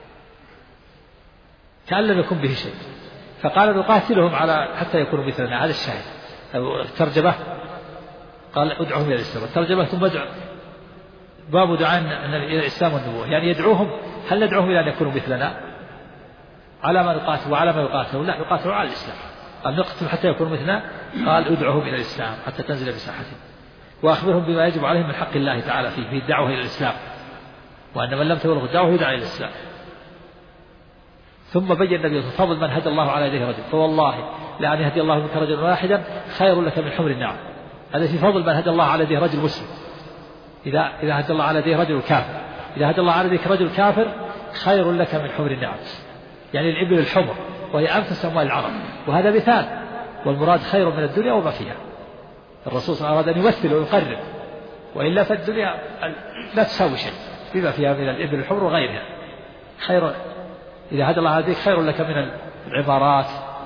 كأن لم يكن به شيء. فقال نقاتلهم على حتى يكونوا مثلنا. هذا الشاهد. الترجمة قال ادعوهم إلى الإسلام، الترجمة ثم باب دعاء إلى الإسلام والنبوة، يعني يدعوهم. هل ندعوهم إلى أن يكونوا مثلنا على ما نقاتل وعلى ما يقاتلون؟ لا، يقاتلون على الإسلام. قال نقتل حتى يكونوا مثلنا، قال ادعوهم إلى الإسلام حتى تنزل بساحتهم، وأخبرهم بما يجب عليهم من حق الله تعالى فيه الدعوة إلى الإسلام، وأن من لم تبلغ الدعوة يدعى إلى الإسلام. ثم بين النبي فضل من هدى الله على يديه رجل، فوالله لأن يهدي الله بك رجلا واحدا خير لك من حمر النعم. هذا في فضل من هدى الله على يديه رجل مسلم. إذا هدى الله على يديه رجل كافر، إذا هدى الله على يديك رجل كافر خير لك من حمر النعم، يعني الإبل الحمر وهي أنفس أموال العرب، وهذا مثال، والمراد خير من الدنيا وما فيها. الرسول صلى الله عليه وسلم أراد أن يمثل ويقرب، وإلا فالدنيا لا تساوي شيء بما فيها من الإبل الحمر وغيرها. خير إذا هدى الله على يديك خير لك من العمارات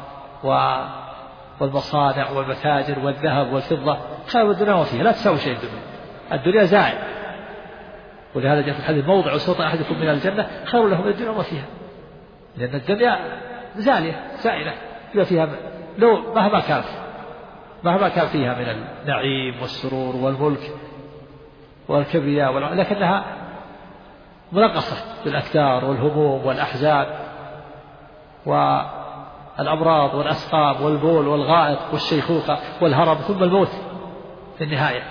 والمصانع والمتاجر والذهب والفضة، خير الدنيا وما فيها، لا تساوي شيء الدنيا زائل. ولهذا جاء في الحديث موضع صوت أحدكم من الجنة خير له من الدنيا وما فيها، لأن الدنيا زائلة بما فيها لو مهما كان فيها من النعيم والسرور والملك والكبرياء لكنها منقصة بالأكدار والهموم والأحزان والأمراض والأسقام والبول والغائط والشيخوخة والهرم ثم الموت في النهاية.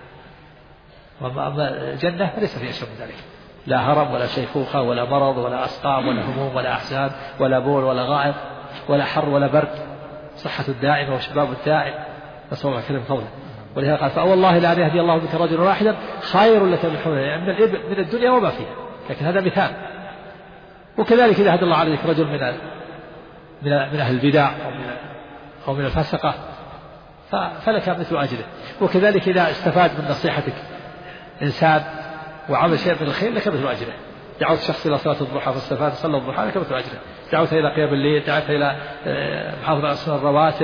وأما الجنة ليس فيها شيء من ذلك، لا هرم ولا شيخوخة ولا مرض ولا أسقام ولا هموم ولا أحزان ولا بول ولا غائط ولا حر ولا برد، صحة الدائمة وشباب الدائم، نسأل الله كلمة فضله. ولهذا قال فوالله لا يهدي الله بك رجلا واحدا خير لك من حمر، يعني من الدنيا وما فيها، لكن هذا مثال. وكذلك إذا هدى الله عليك رجل من أهل البدع أو من الفسقة فلك مثل أجره. وكذلك إذا استفاد من نصيحتك إنسان وعمل شيء من الخير لك مثل أجره. دعوت شخص إلى صلاة الضحى فاستفاد صلى الضحى لك مثل أجره. دعوت إلى قيام الليل، دعوت إلى محافظة على السنن الرواتب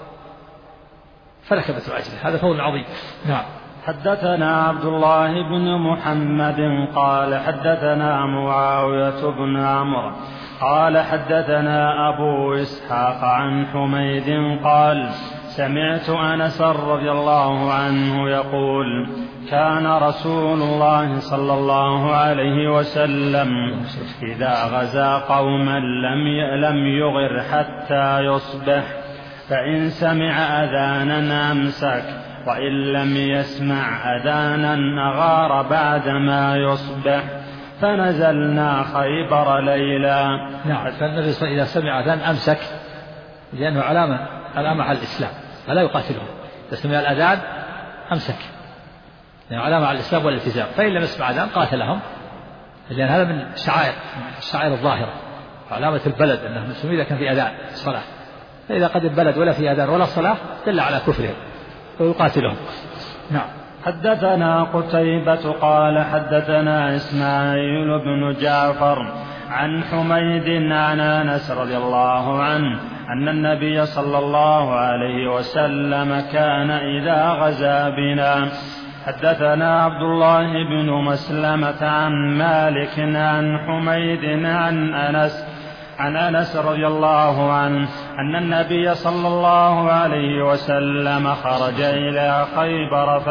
فلك مثل أجره. هذا فضل عظيم. نعم. حدثنا عبد الله بن محمد قال حدثنا معاوية بن عمرو قال حدثنا أبو إسحاق عن حميد قال سمعت أنس رضي الله عنه يقول كان رسول الله صلى الله عليه وسلم إذا غزا قوما لم يغر حتى يصبح، فإن سمع أذانا أمسك، وإن لم يسمع أذانا أغار بعدما يصبح، فنزلنا خيبر ليلا. نعم. فالنبي إذا سمع أذان أمسك، لأنه علامة على الإسلام فلا يقاتلهم. إذا سمع الأذان أمسك، يعني علامة على الإسلام والالتزام. فإن لم يسمع أذان قاتلهم، لأن هذا من الشعائر الظاهرة، علامة البلد أنه مسلمين إذا كان في أذان الصلاة. فإذا قد البلد ولا في أذان ولا صلاة دل على كفرهم ويقاتلهم. نعم. حدثنا قتيبة قال حدثنا إسماعيل بن جعفر عن حميد عن أنس رضي الله عنه أن النبي صلى الله عليه وسلم كان إذا غزا بنا. حدثنا عبد الله بن مسلمة عن مالك عن حميد عن أنس رضي الله عنه أن النبي صلى الله عليه وسلم خرج إلى خيبر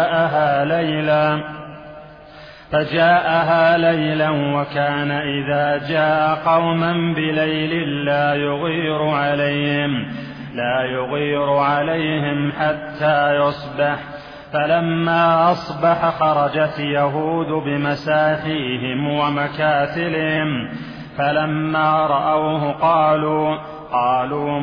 فجاءها ليلا وكان إذا جاء قوما بليل لا يغير عليهم حتى يصبح. فلما أصبح خرجت يهود بمساحيهم ومكاتلهم، فلما رأوه قالوا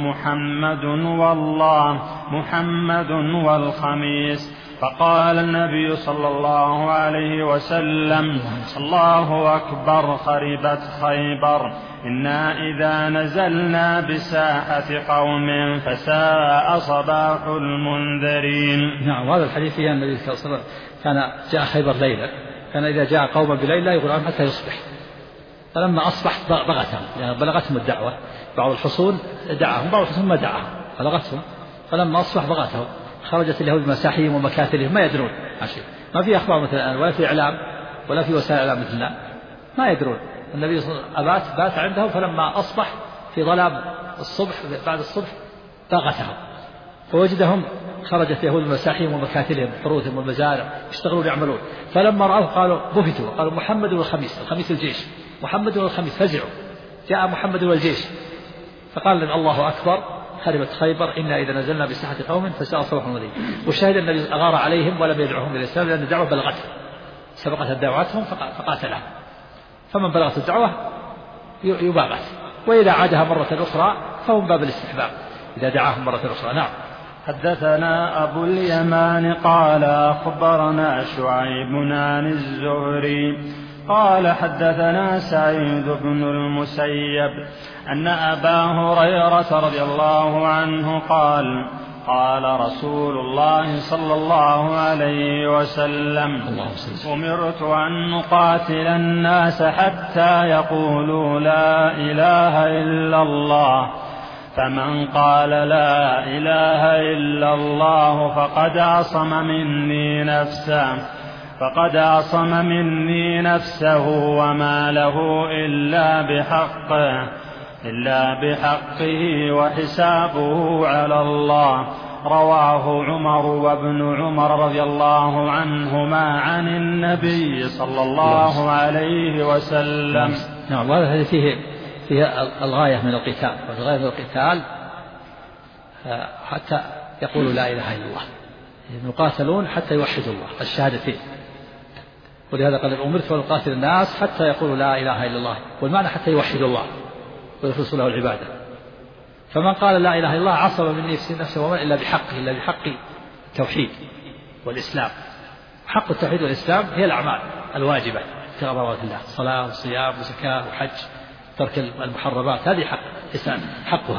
محمد والخميس. فقال النبي صلى الله عليه وسلم الله أكبر خربت خيبر، إنا إذا نزلنا بساحة قوم فساء صباح المنذرين. نعم. وهذا الحديث فيه النبي صلى الله عليه وسلم كان جاء خيبر ليلا، كان إذا جاء قوما بليل لا يغير عنهم حتى يصبح. فلما أصبح بغتهم، يعني بلغتهم الدعوة، بعض الحصون دعاهم بعض الحصون ما دعاهم، بلغتهم. فلما أصبح بغتهم، خرجت اليهود بمساحيهم ومكاتلهم ما يدرون عشي. ما في أخبار مثل الآن ولا في إعلام ولا في وسائل إعلام مثلنا، ما يدرون. النبي صلى الله عليه وسلم بات عندهم، فلما أصبح في ظلام الصبح بعد الصبح بغتهم فوجدهم خرجت يهود بمساحيهم ومكاتلهم حروثهم والمزارع يشتغلون يعملون. فلما رأوه قالوا بهتوا، قالوا محمد والخميس، الخميس الجيش، محمد والخميس، فزعوا جاء محمد والجيش. فقال لهم الله أكبر خربت خيبر، إنا إذا نزلنا بساحة قوم فساء صباح المنذرين. والشاهد النبي أغار عليهم ولم يدعوهم إلى الإسلام، لأن الدعوة بلغتهم، سبقت دعواتهم فقاتلهم. فمن بلغت الدعوة يباغت، وإذا عادها مرة أخرى فهم باب الاستحباب. إذا دعاهم مرة أخرى. نعم. حدثنا أبو اليمان قال أخبرنا شعيب عن الزهري قال حدثنا سعيد بن المسيب أن أبا هريرة رضي الله عنه قال قال رسول الله صلى الله عليه وسلم أمرت أن نقاتل الناس حتى يقولوا لا إله إلا الله فمن قال لا إله إلا الله فقد عصم مني نفسه وما له إلا بحقه وحسابه على الله. رواه عمر وابن عمر رضي الله عنهما عن النبي صلى الله عليه وسلم. نعم. وهذا فيه الغاية من القتال، والغاية من القتال حتى يقولوا لا إله إلا الله، يقاتلون حتى يوحدوا الله الشهادتين. ولهذا قال أمرت أن أقاتل الناس حتى يقولوا لا إله إلا الله، والمعنى حتى يوحدوا الله ويخلصوا له العبادة. فمن قال لا إله إلا الله عصم مني نفسه وما إلا بحق التوحيد والإسلام. حق التوحيد والإسلام هي الأعمال الواجبة ابتغاء مرضات الله، صلاة وصيام وزكاة وحج، ترك المحرمات، هذه حقها.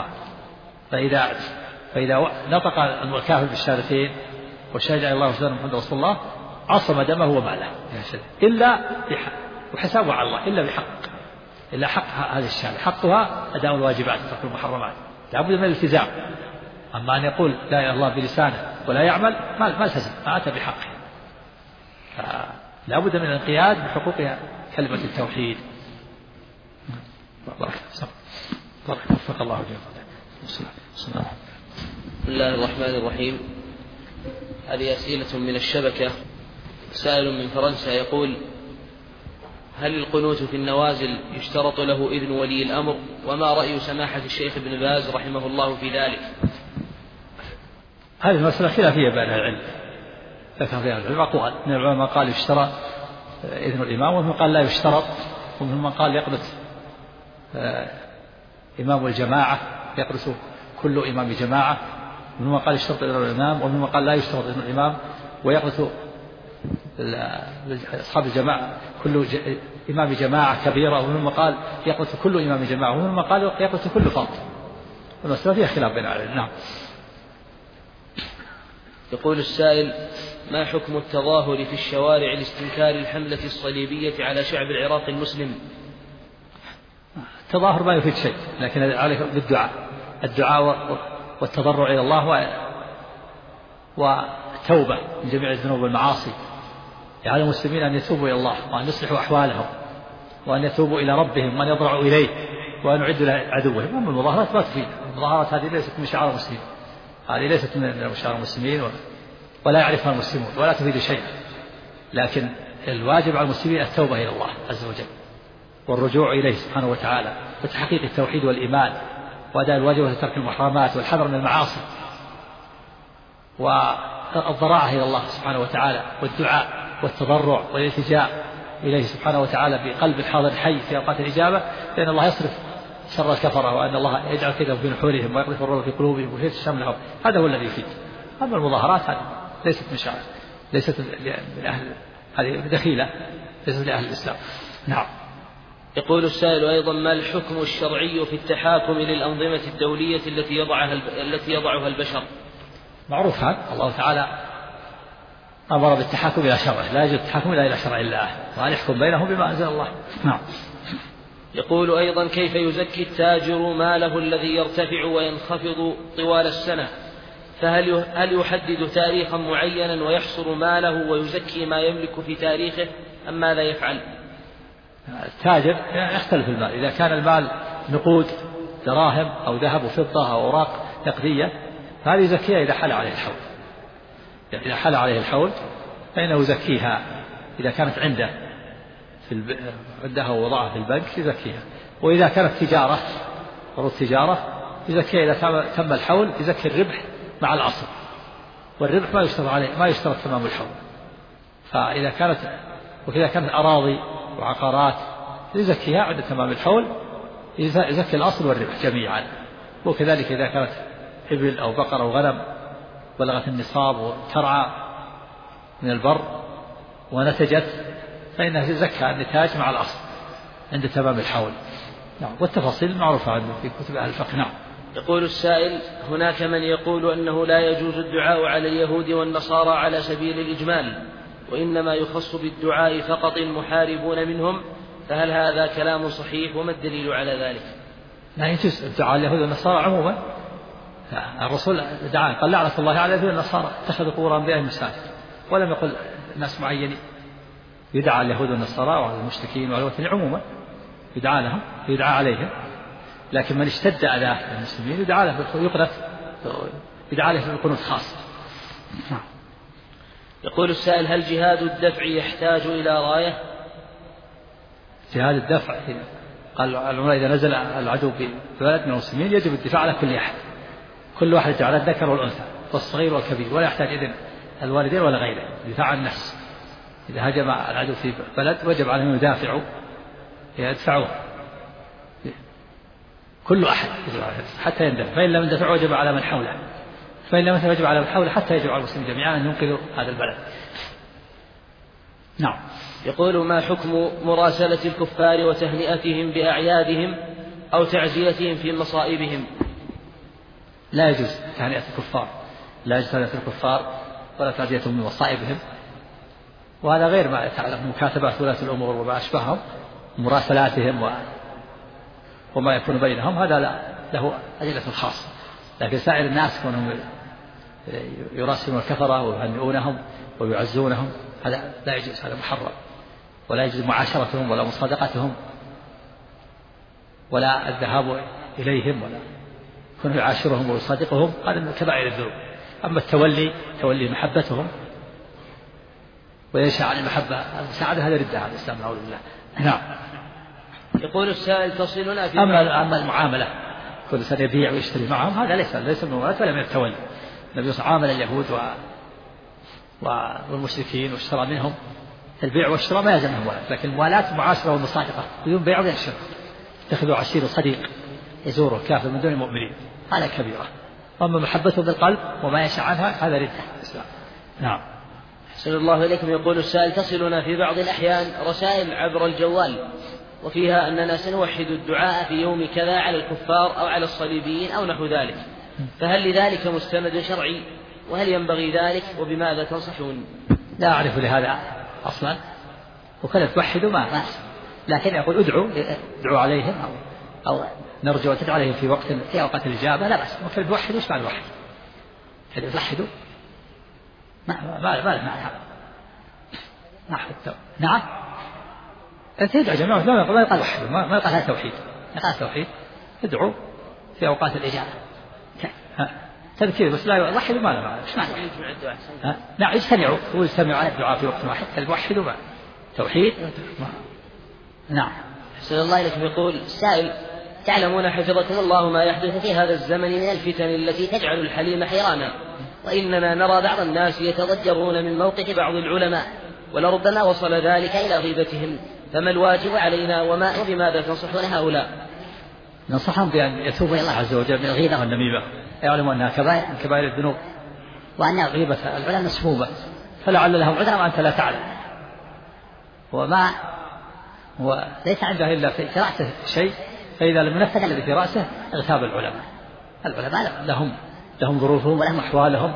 فإذا نطق المكافر بالشهادتين وشهد أن الله وشهد محمد رسول الله عصم دمه وماله إلا بحق وحسابه على الله، إلا حق هذه الشهادة. حقها أداء الواجبات ترك المحرمات، لابد من الالتزام. أما أن يقول لا إله إلا الله بلسانه ولا يعمل ما التزم، ما أتى بحقه. لابد من الانقياد بحقوقها كلمة التوحيد. وفق الله جل. بسم الله الرحمن الرحيم. هذه أسئلة من الشبكة. سائل من فرنسا يقول: هل القنوت في النوازل يشترط له إذن ولي الأمر؟ وما رأي سماحة الشيخ ابن باز رحمه الله في ذلك؟ هذه المسألة خلافية بين العلم، لكن فيها العلم أقوال. من العلماء قال يشترط إذن الإمام، ومن قال لا يشترط، ومن قال يقنت إمام الجماعة، يقنت كل إمام جماعة، ومن قال يشترط إذن الإمام، ومن قال لا يشترط إذن الإمام ويقنت أصحاب الجماعة كل إمام جماعة كبيرة، ومن قال يقنت كل إمام جماعة، ومن قال يقنت كل فرد. المسألة فيها خلاف بين العلماء. نعم. يقول السائل: ما حكم التظاهر في الشوارع لاستنكار الحملة الصليبية على شعب العراق المسلم؟ التظاهر ما يفيد شيء، لكن عليه بالدعاء والتضرع إلى الله وتوبة من جميع الذنوب والمعاصي. على المسلمين أن يتوبوا إلى الله، وأن يصلحوا أحوالهم، وأن يتوبوا إلى ربهم، وأن يضرعوا إليه، وأن يعدوا لعدوهم. أما المظاهرات ما تفيد. المظاهرات هذه ليست من شعار المسلمين، هذه ليست من شعار المسلمين ولا يعرفها المسلمون ولا تفيد شيئا. لكن الواجب على المسلمين التوبة إلى الله عز وجل، والرجوع إليه سبحانه وتعالى، وتحقيق التوحيد والإيمان، وأداء الواجب وترك المحرمات والحذر من المعاصي، والضراعة إلى الله سبحانه وتعالى، والدعاء والتضرع والالتجاء إليه سبحانه وتعالى بقلب حاضر حي في أوقات الإجابة، لأن الله يصرف شر الكفرة، وأن الله يجعل كيدهم في نحورهم ويقذف الرعب في قلوبهم ويثبت شملهم. هذا هو الذي يفيد. أما المظاهرات هذه ليست من شعار، ليست من أهل، هذه دخيلة ليست لأهل الإسلام. نعم. يقول السائل أيضا: ما الحكم الشرعي في التحاكم للأنظمة الدولية التي يضعها البشر؟ معروف هذا، الله تعالى أمر بالتحاكم إلى شرعه، لا يجوز التحاكم إلى شرع الله، وأن يحكم بينهم بما أنزل الله. نعم. يقول أيضا: كيف يزكي التاجر ماله الذي يرتفع وينخفض طوال السنة؟ فهل يحدد تاريخا معينا ويحصر ماله ويزكي ما يملك في تاريخه، أم ماذا يفعل؟ التاجر يختلف المال. إذا كان المال نقود دراهم أو ذهب وفضة أو أوراق نقدية فهذه يزكيها إذا حل عليه الحول. إذا حل عليه الحول فإنه يزكيها. إذا كانت عندها ووضعها في البنك يزكيها. وإذا كانت تجارة عروض تجارة يزكيها إذا تم الحول، يزكي الربح مع الأصل، والربح ما يشترط تمام الحول. فإذا كانت أراضي وعقارات يزكيها عند تمام الحول، يزكي الأصل والربح جميعا. وكذلك إذا كانت إبل أو بقر أو غنم بلغت النصاب وترعى من البر ونتجت فإنها تزكى النتاج مع الأصل عند تمام الحول. نعم. والتفاصيل معروفة عنه في كتب أهل الفقه. نعم. يقول السائل: هناك من يقول أنه لا يجوز الدعاء على اليهود والنصارى على سبيل الإجمال، وإنما يخص بالدعاء فقط المحاربون منهم، فهل هذا كلام صحيح وما الدليل على ذلك؟ لا يجوز الدعاء على اليهود والنصارى عموما. الرسول دعا قال: لعنة الله على اليهود والنصارى اتخذوا قبور أنبيائهم مساجد، ولم يقل ناس معينين. يدعى على اليهود والنصارى وعلى المشركين وعلى الوثنيين عموما، يدعى لهم يدعى عليهم، لكن من اشتد أذاه المسلمين يدعى له يقنط، يدعى له بالقنوت خاص. يقول السائل: هل جهاد الدفع يحتاج إلى راية؟ جهاد الدفع قال العلماء إذا نزل العدو في بلد من المسلمين يجب الدفاع على كل أحد، كل واحد يجعل الذكر والأنثى والصغير والكبير، ولا يحتاج إذن الوالدين ولا غيره، دفاع عن النفس. إذا هجم العدو في بلد وجب عليهم يدافعوا يدفعوه كل أحد حتى يندفع، فإن لم يندفع وجب على من حوله، فإن لم يندفع وجب على من حوله حتى يجب على المسلمين جميعا أن ينقذوا هذا البلد. نعم. يقول: ما حكم مراسلة الكفار وتهنئتهم بأعيادهم أو تعزيتهم في مصائبهم؟ لا يجوز تهنئة الكفار، لا يجوز تهنئة الكفار ولا تعزيتهم بمصائبهم، وهذا غير ما يتعلق مكاتبات ولاة الأمور وما أشبههم، مراسلاتهم وما يكون بينهم، هذا له أدلة خاصة. لكن سائر الناس كونهم يراسلون الكفرة ويهنئونهم ويعزونهم هذا لا يجوز، هذا محرم، ولا يجوز معاشرتهم ولا مصادقتهم ولا الذهاب إليهم ولا كونه يعاشرهم ويصادقهم، هذا من كبائر الذنوب. أما تولي محبتهم وينشأ عن المحبة المساعدة هذا ردة على الإسلام نعوذ بالله. نعم. يقول السائل: تصلنا في أما المعاملة كل سنة يبيع ويشتري معهم هذا ليس من الموالاة ولا من التولي. النبي صلى الله عليه وسلم عامل اليهود والمشركين واشترى منهم، البيع والشراء ما يلزم الموالاة، لكن الموالاة المعاشرة والمصادقة بدون بيع ولا شراء، اتخذوا عشير صديق يزوره كافر من دون المؤمنين، هذا كبيرة. أما محبته بالقلب وما يشاء عنها هذا ردة الإسلام. نعم. أحسن الله إليكم. يقول السائل: تصلنا في بعض الأحيان رسائل عبر الجوال وفيها أننا سنوحد الدعاء في يوم كذا على الكفار أو على الصليبيين أو نحو ذلك، فهل لذلك مستند شرعي؟ وهل ينبغي ذلك؟ وبماذا تنصحون؟ لا أعرف لهذا أصلا، وكذا توحدوا ما لكن يقول ادعوا عليهم أو نرجو أن تدعو عليهم في أوقات الإجابة لا بأس. وكذا توحدوا إيش معنى الوحد؟ كذا توحدوا نعم. أنت تدعو جماعة ما يقال وحدوا، ما يقال هذا توحيد، يقال توحيد ادعوا في أوقات الإجابة تذكير بس لا وحدوا ما له ايش معنى؟ نعم اجتمعوا على الدعاء في وقت واحد، توحدوا ما توحيد. نعم. أحسن الله إليكم. يقول السائل: تعلمون حفظكم الله ما يحدث في هذا الزمن من الفتن التي تجعل الحليم حيرانا، وإننا نرى بعض الناس يتضجرون من موقف بعض العلماء ولربما وصل ذلك إلى غيبتهم، فما الواجب علينا وبماذا تنصحون هؤلاء؟ ننصحهم بأن يتوبوا إلى الله عز وجل من الغيبة والنميمة، يعلموا أنها كبائر الذنوب، وأن غيبة العلماء مسمومة، فلعل لهم عذرا وأنت لا تعلم، وليس عنده إلا في رأسه شيء، فإذا لم ينفذ الذي في رأسه اغتاب العلماء لهم ظروفهم ولهم أحوالهم.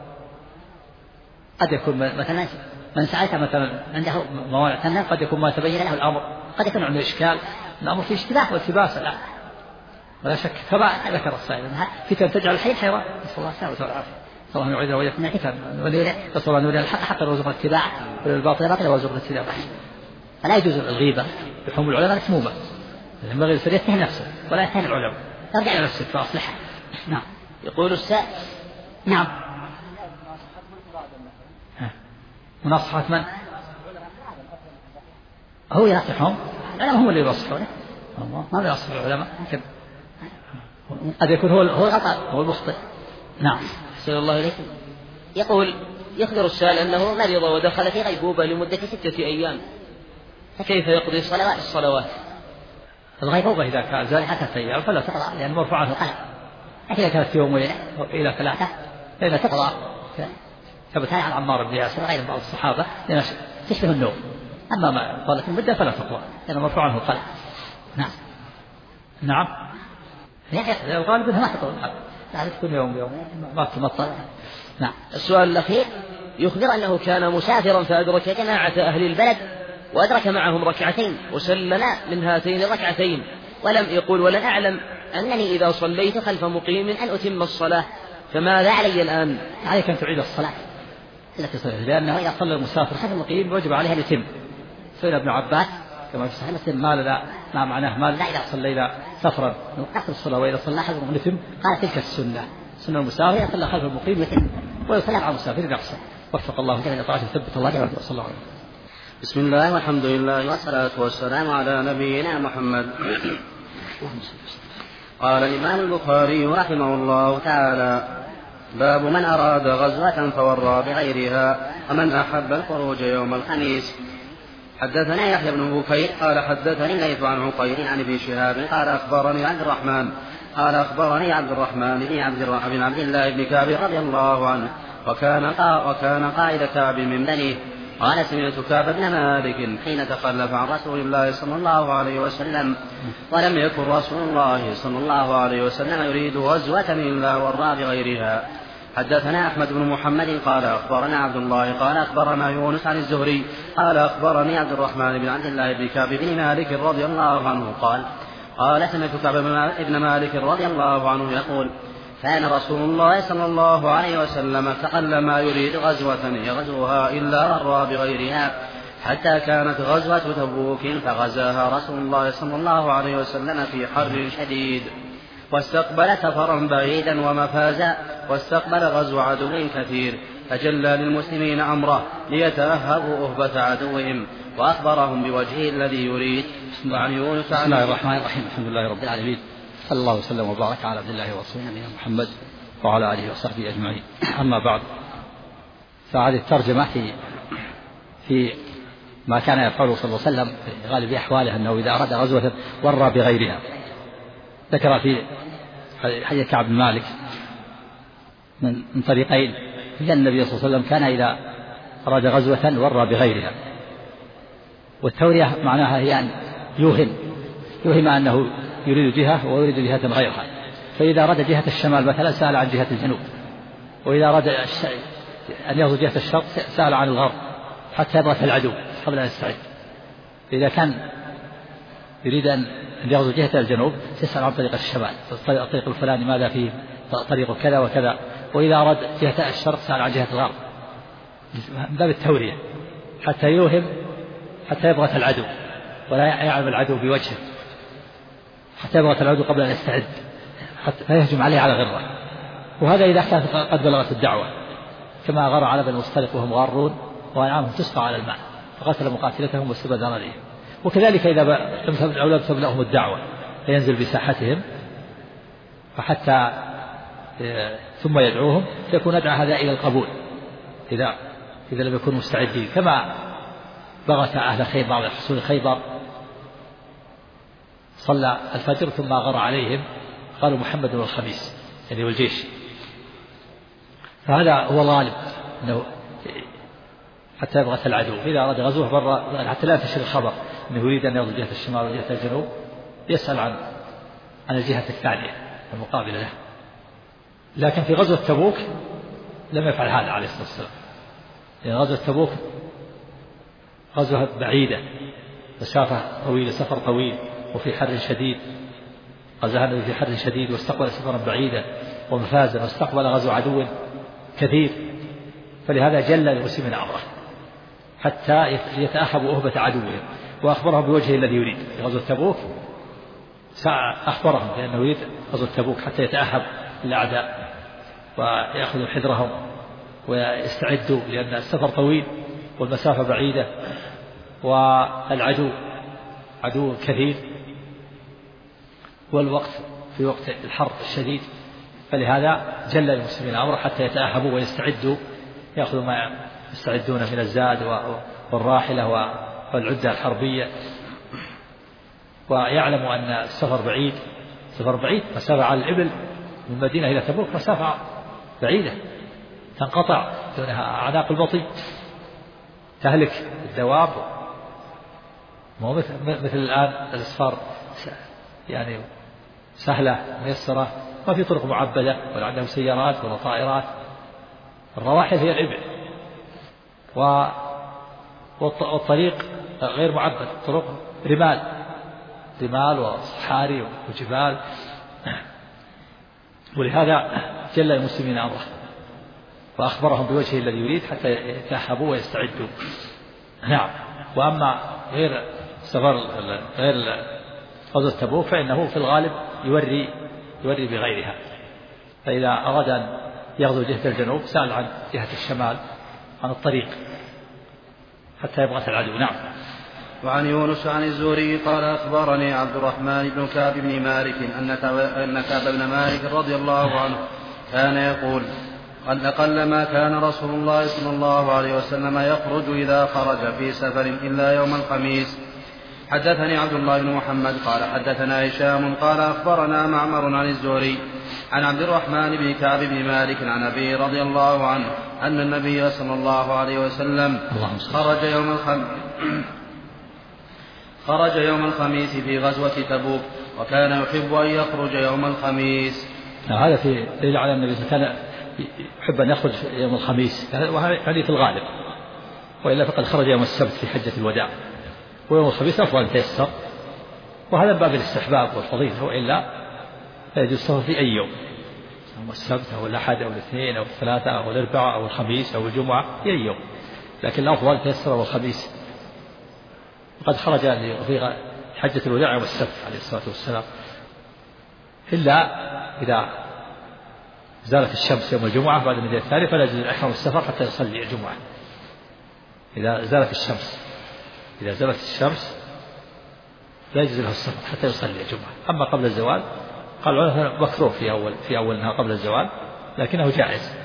قد يكون مثلا من سألت مثلا عنده موانع ثمن، قد يكون ما تبين له الأمر، قد يكون عنده إشكال، الأمر فيه اشتباه والتباس لا ولا شك. كما ذكر السائل فتن تجعل الحي حيران، نسأل الله السلامة والعافية. الله يعيذنا وإياكم من الفتن، نسأل الله أن يرينا الحق حقا ويرزقنا اتباعه والباطل باطلا ويرزقنا اجتنابه. فلا يجوز الغيبة بحكم العلماء مسمومة، ينبغي الإنسان يتهم نفسه ولا يتهم العلماء، ارجع إلى نفسك فأصلحها. نعم. يقول السائل: نعم. مناصحة من؟ هو ينصحهم، العلماء هم اللي ينصحونه، ما ينصح العلماء، قد يكون هو الخطأ هو المخطئ. نعم. أحسن الله إليكم. يقول: يخبر السائل أنه مرض ودخل في غيبوبة لمدة 6 أيام، فكيف يقضي الصلوات؟ الغيبوبة إذا كان ذلك 3 أيام فلا تقرأ، لأن مرفوع عنه القلم، لكن كانت في يوم إلى 3 فإن تقرأ ثبت عن عمار بن ياسر وغير بعض الصحابة لأنها تشبه النوم. أما ما طالت المدة فلا تقرأ لأنه مرفوع عنه القلم. نعم يعني الغالب أنها ما تقرأ لا تكون يوم ما تمطر. نعم. السؤال الأخير يخبر أنه كان مسافرا فأدرك جماعة أهل البلد وأدرك معهم ركعتين وسلم من هاتين الركعتين ولم يقول ولن أعلم أنني إذا صليت خلف مقيم أن أتم الصلاة فماذا علي الآن؟ عليك أن تعيد الصلاة التي صليت لأنه إذا صلى المسافر خلف المقيم وجب عليه أن يتم. سئل ابن عباس كما في صحيح مسلم ما معناه ما إذا صلينا سفرا نقصر الصلاة وإذا صلى أحد نتم. قال تلك السنة سنة المسافر يصلى خلف المقيم يتم ويصلى على المسافر يقصر. وفق الله جل وعلا ثبت الله جل وعلا. بسم الله والحمد لله والصلاة والسلام على نبينا محمد. قال الإمام البخاري رحمه الله تعالى: باب من أراد غزوة فورى بغيرها ومن أحب الخروج يوم الخميس. حدثنا يحيى بن بكير قال حدثني ليث عن عقيل عن ابن شهاب قال أخبرني عبد الرحمن بن عبد الله بن كعب رضي الله عنه وكان قائد كعب من بنيه قال: سمعت كعب بن مالك حين تخلف عن رسول الله صلى الله عليه وسلم ولم يكن رسول الله صلى الله عليه وسلم يريد غزوة إلا ورى بغيرها. حدثنا أحمد بن محمد قال أخبرنا عبد الله قال أخبرنا يونس عن الزهري قال أخبرني عبد الرحمن بن عبد الله بن كعب بن مالك رضي الله عنه قال سمعت كعب بن مالك رضي الله عنه يقول: كان رسول الله صلى الله عليه وسلم فقل ما يريد غزوة يغزوها إلا ورى بغيرها حتى كانت غزوة تبوك فغزاها رسول الله صلى الله عليه وسلم في حر شديد واستقبل سفرا بعيدا ومفازا واستقبل غزو عدو كثير فجلى للمسلمين أمره ليتأهبوا أهبة عدوهم وأخبرهم بوجهه الذي يريد. بسم الله الرحمن الرحيم. الحمد لله رب العالمين صلى الله وسلم وبارك على عبد الله ورسوله نبينا محمد وعلى آله وصحبه أجمعين. أما بعد، فهذه الترجمة في ما كان يفعله صلى الله عليه وسلم في غالب أحواله أنه إذا أراد غزوة ورى بغيرها. ذكر في حديث كعب بن مالك من طريقين أن النبي صلى الله عليه وسلم كان إذا أراد غزوة ورى بغيرها. والتورية معناها هي أن يوهم أنه يريد جهة ويريد جهة غيرها. فإذا أراد جهة الشمال مثلا سأل عن جهة الجنوب، وإذا أراد أن يغزو جهة الشرق سأل عن الغرب حتى يبرث العدو قبل أن يستعد. إذا كان يريد أن يغزو جهة الجنوب يسأل عن طريق الشمال، الطريق الفلاني ماذا فيه، طريق كذا وكذا. وإذا أراد جهة الشرق سأل عن جهة الغرب من باب التورية حتى يوهم حتى يبرث العدو ولا يعلم العدو بوجهه، حتى يبرث العدو قبل أن يستعد حتى يهجم عليه على غره. وهذا إذا كانت قد بلغت الدعوة، كما غار على بني المصطلق وهم غارون وأنعامهم تسقى على الماء فقتل مقاتلتهم واستبد ذراريهم. وكذلك إذا لم تبلغهم الدعوة فينزل بساحتهم فحتى ثم يدعوهم فيكون أدعى هذا إلى القبول إذا لم يكونوا مستعدين. كما بغت أهل خيبر بعض حصول خيبر صلى الفجر ثم غار عليهم قالوا محمد والخميس يعني والجيش. فهذا هو الغالب أنه حتى يبغث العدو. إذا أراد غزوه برا حتى لا ينتشر الخبر أنه يريد أن يغزو جهة الشمال وجهة الجنوب يسأل عن الجهة الثانية المقابلة له. لكن في غزوة تبوك لم يفعل هذا عليه الصلاة والسلام، لأن غزوة تبوك غزوة بعيدة مسافة طويلة سفر طويل وفي حر شديد، غزاها النبي في حر شديد واستقبل سفرا بعيدا ومفازا واستقبل غزو عدو كثير. فلهذا جل للمسلمين أمره حتى يتأهبوا أهبة عدوهم وأخبرهم بوجهه الذي يريد. في غزوة تبوك أخبرهم بأنه يريد غزوة تبوك حتى يتأهب الأعداء ويأخذوا حذرهم ويستعدوا، لأن السفر طويل والمسافة بعيدة والعدو عدو كثير والوقت في وقت الحر الشديد. فلهذا جل للمسلمين أمره حتى يتأهبوا ويستعدوا، يأخذوا ما يستعدون من الزاد والراحلة والعدة الحربية، ويعلموا أن السفر بعيد مسافة على الإبل من المدينة إلى تبوك مسافة بعيدة تنقطع دونها أعناق البطيء، تهلك الدواب. مو مثل الآن الأسفار يعني سهلة ميسرة، ما في طرق معبدة ولا عندهم سيارات ولا طائرات. الرواحل هي الإبل، والطريق غير معبد، طرق رمال وصحاري وجبال. ولهذا جل المسلمين أمره وأخبرهم بوجهه الذي يريد حتى يتأهبوا ويستعدوا. نعم. وأما غير غزوة تبوك فإنه في الغالب يوري بغيرها، فإذا أراد أن يغزو جهة الجنوب سأل عن جهة الشمال عن الطريق حتى يبغث العدو. نعم. وعن يونس عن الزهري قال أخبرني عبد الرحمن بن كعب بن مالك أن كعب بن مالك رضي الله عنه كان يقول قل ما كان رسول الله صلى الله عليه وسلم يخرج إذا خرج في سفر إلا يوم الخميس. حدثني عبد الله بن محمد قال حدثنا هشام قال أخبرنا معمر عن الزهري عن عبد الرحمن بن كعب بن مالك عن أبي رضي الله عنه أن النبي صلى الله عليه وسلم خرج يوم الخميس في غزوة تبوك وكان يحب أن يخرج يوم الخميس. هذا في دليل على النبي كان يحب أن يخرج يوم الخميس، وهذه في الغالب، وإلا فقد خرج يوم السبت في حجة الوداع، ويوم الخميس أفضل أن تيسر، وهذا باب الاستحباب والفضيلة، وإلا لا يجوز السفر في أي يوم، يوم السبت أو الأحد أو الاثنين أو الثلاثة أو الأربعاء أو الخميس أو الجمعة، في أي يوم، لكن الأفضل تيسر يوم الخميس. وقد خرج في حجة الوداع يوم السبت عليه الصلاة والسلام، إلا إذا زالت الشمس يوم الجمعة بعد المدينة الثانية فلا يجوز الإحرام السفر حتى يصلي الجمعة. إذا زالت الشمس لا يجوز له السفر حتى يصلي الجمعة. أما قبل الزوال قال العلماء مكروه في أول نهار قبل الزوال، لكنه جائز.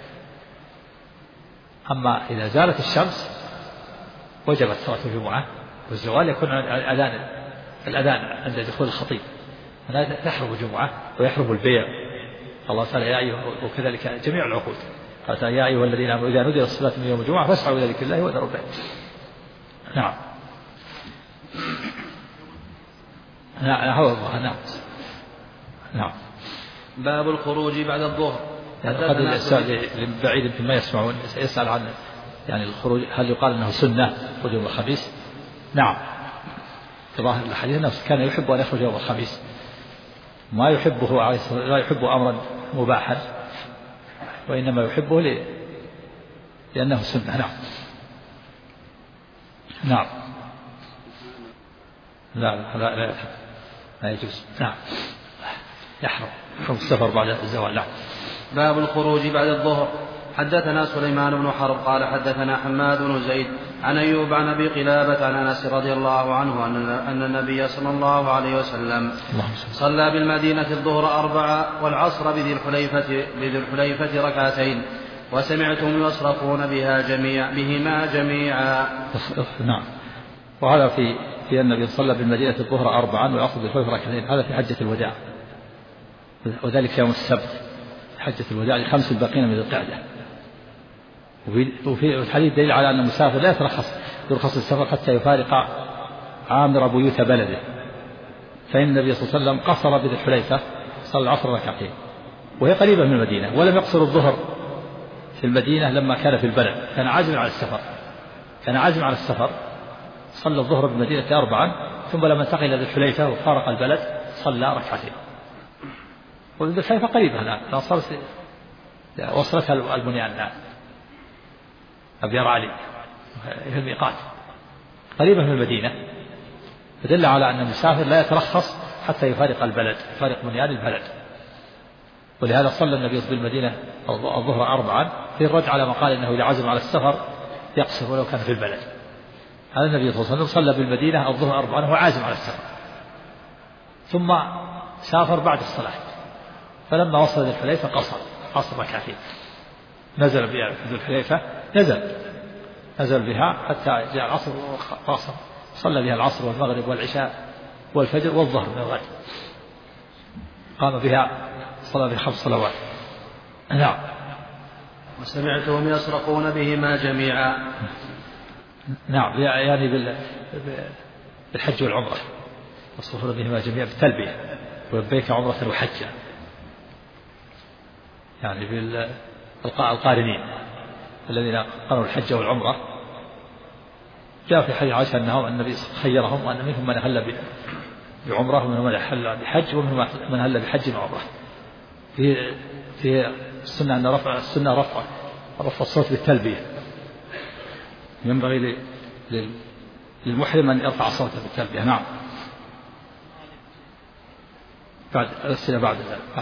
أما إذا زالت الشمس وجبت صلاة الجمعة، والزوال يكون الأذان عند دخول الخطيب، لا تحرم الجمعة ويحرم البيع. الله تعالى يا أيها، وكذلك جميع العقود قال يا أيها الذين آمنوا إذا نودي للصلاة من يوم الجمعة فاسعوا إلى ذكر الله وذروا البيع. نعم. نعم. باب الخروج بعد الظهر. قد الإنسان بعيد يمكن ما يسمعون يسأل عن يعني الخروج هل يقال أنه سنة خروج يوم الخميس؟ نعم. ظاهر الحديث أنه كان يحب أن يخرج يوم الخميس، ما يحبه لا يحب أمرا مباحا، وإنما يحبه لأنه سنة. نعم. نعم. لا يجوز. نعم. يحرم السفر بعد الزوال. نعم. باب الخروج بعد الظهر. حدثنا سليمان بن حرب قال حدثنا حماد بن زيد عن أيوب عن أبي قلابة عن أنس رضي الله عنه أن النبي صلى الله عليه وسلم صلى بالمدينة الظهر 4 والعصر بذي الحليفة ركعتين وسمعتهم يصرخون بهما جميعا. نعم. وهذا في النبي صلى بالمدينة الظهر 4 والعصر بذي الحليفة ركعتين، هذا في حجة الوداع، وذلك يوم السبت حجة الوداع ل5 الباقين من ذي القعدة. وفي الحديث دليل على أن المسافر لا يرخص السفر حتى يفارق عامر بيوت بلده، فإن النبي صلى الله عليه وسلم قصر بذي الحليفة صلى العصر ركعتين وهي قريبة من المدينة، ولم يقصر الظهر في المدينة لما كان في البلد، كان عازما على السفر صلى الظهر بالمدينة 4 ثم لما انتقل إلى ذي الحليفة وفارق البلد صلى ركعتين. وذي الحليفة قريبة الآن وصلتها البنيان الآن أبيار علي في الميقات قريبة من المدينة، فدل على أن المسافر لا يترخص حتى يفارق البلد، يفارق بنيان البلد. ولهذا صلى النبي بالمدينة الظهر 4 في الرد على ما قال إنه إذا عزم على السفر يقصر ولو كان في البلد. هذا النبي صلى الله عليه وسلم صلى بالمدينة الظهر 4 وهو عازم على السفر، ثم سافر بعد الصلاة، فلما وصل ذي الحليفة قصر ركعتين، نزل بها ذي الحليفة، نزل بها حتى جاء العصر وقصر، صلى بها العصر والمغرب والعشاء والفجر والظهر من الغد، قام بها صلى به 5 صلوات. نعم. وسمعتهم يصرخون بهما جميعا. نعم، يعني بالحج والعمرة يصرخون بهما جميعا بالتلبية، ولبيك عمرة وحجة، يعني بالقارنين الذين قرنوا الحج والعمرة. جاء في حديث عائشة أنهم النبي خيرهم وأن منهم من أهل بعمرة ومنهم من أهل بحج ومنهم من أهل بحج وعمرة. في السنة أن رفع الصوت بالتلبية، ينبغي للمحرم أن يرفع صوته بالتلبية. نعم. بعد الأسئلة بعد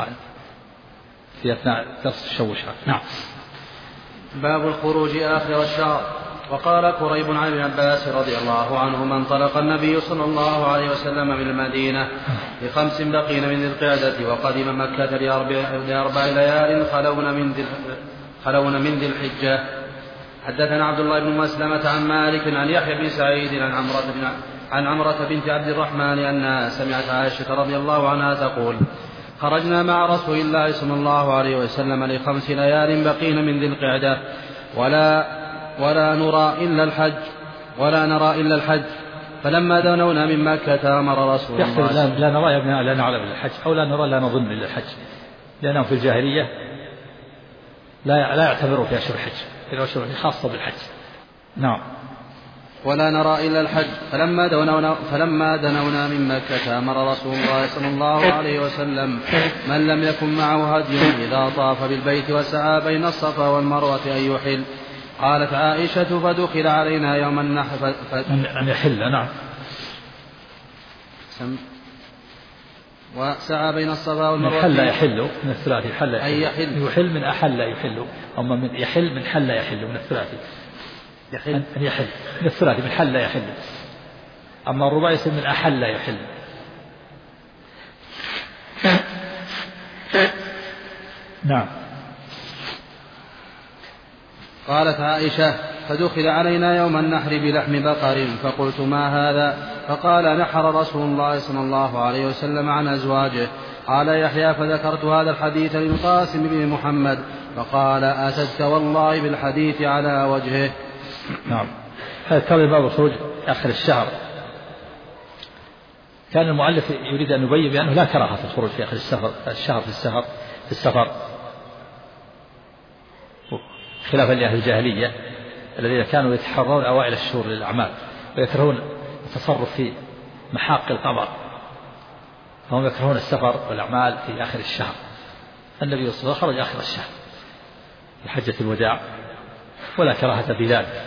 في أثناء درس الشوشات. نعم. باب الخروج آخر الشهر. وقال كريب عن ابن عباس رضي الله عنهما انطلق النبي صلى الله عليه وسلم من المدينة ب5 بقين من ذي القعدة وقدم مكة ل4 ليال خلون من ذي الحجة. حدثنا عبد الله بن مسلمة عن مالك عن يحيى بن سعيد عن عمرة بنت عبد الرحمن أنها سمعت عائشة رضي الله عنها تقول خرجنا مع رسول الله صلى الله عليه وسلم ل5 ليال بقين من ذي القعدة ولا نرى إلا الحج فلما دنونا من مكة أمر رسول الله لا نرى لا نعلم إلا الحج أو لا نرى لا نظن إلا الحج، لأنهم في الجاهلية لا يعتبروا في أشهر الحج، في الأشهر خاصة بالحج. نعم. ولا نرى إلا الحج فلما دنونا من مكة أمر رسول الله صلى الله عليه وسلم من لم يكن معه هدي إذا طاف بالبيت وسعى بين الصفا والمروة أن يحل. قالت عائشة فدخل علينا يوم النحر أن يحل. نعم. وسعى بين الصفا والمروة. حل يحل من الثلاثي، حل يحل من أحل يحل، أما من يحل من حل يحل من الثلاثي. أن يحل من الثلاثي من حل يحل، أما الرباعي يصير من أحل يحل. نعم. قالت عائشة فدخل علينا يوم النحر بلحم بقر فقلت ما هذا؟ فقال نحر رسول الله صلى الله عليه وسلم عن أزواجه. قال يحيى فذكرت هذا الحديث للقاسم بن محمد فقال أتت والله بالحديث على وجهه. نعم. هذا كان باب الخروج آخر الشهر. كان المؤلف يريد أن يبين بأنه لا كراهة في الخروج في آخر الشهر في السفر خلافا لأهل الجاهلية الذين كانوا يتحرون أوائل الشهور للأعمال ويكرهون التصرف في محاق القمر، فهم يكرهون السفر والأعمال في آخر الشهر. النبي صلى الله عليه وسلم خرج آخر الشهر في حجة الوداع ولا كراهة في ذلك،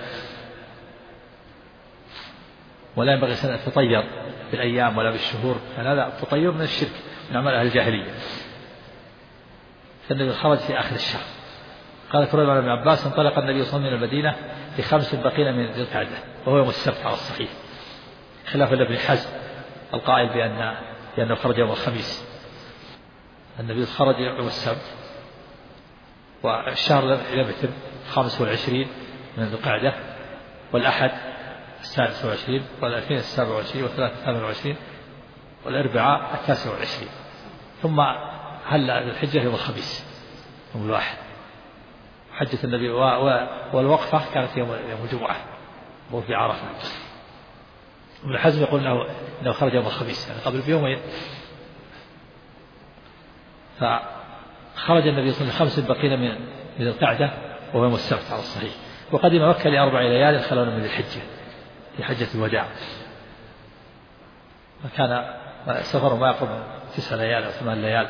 ولا ينبغي أن تطير بالأيام ولا بالشهور، هذا التطير من الشرك من أعمال أهل الجاهلية. فالنبي خرج في آخر الشهر. قال كريم عن ابن عباس انطلق النبي صلى الله عليه وسلم من المدينة ب5 بقين من ذي القعدة وهو يوم السبت على الصحيح، خلافا لابن حزم القائل بأنه خرج يوم الخميس. النبي خرج يوم السبت والشهر لم يتم 25 من ذي القعدة والأحد 26 والاثنين 27 والثلاثة 28 والأربعاء 29 ثم هل الحجة يوم الخميس يوم الواحد. حجة النبي والوقفة كانت يوم الجمعة وهو في عرفة. ابن حزم يقول انه خرج يوم الخميس يعني قبل بيومين. فخرج النبي صلى الله عليه وسلم 5 بقين من القعدة وهو يوم السبت على الصحيح، وقدم مكة ل4 ليال خلونا من الحجة في حجة الوداع، وكان سفر ما يقرب 9 ليال أو 8 ليال.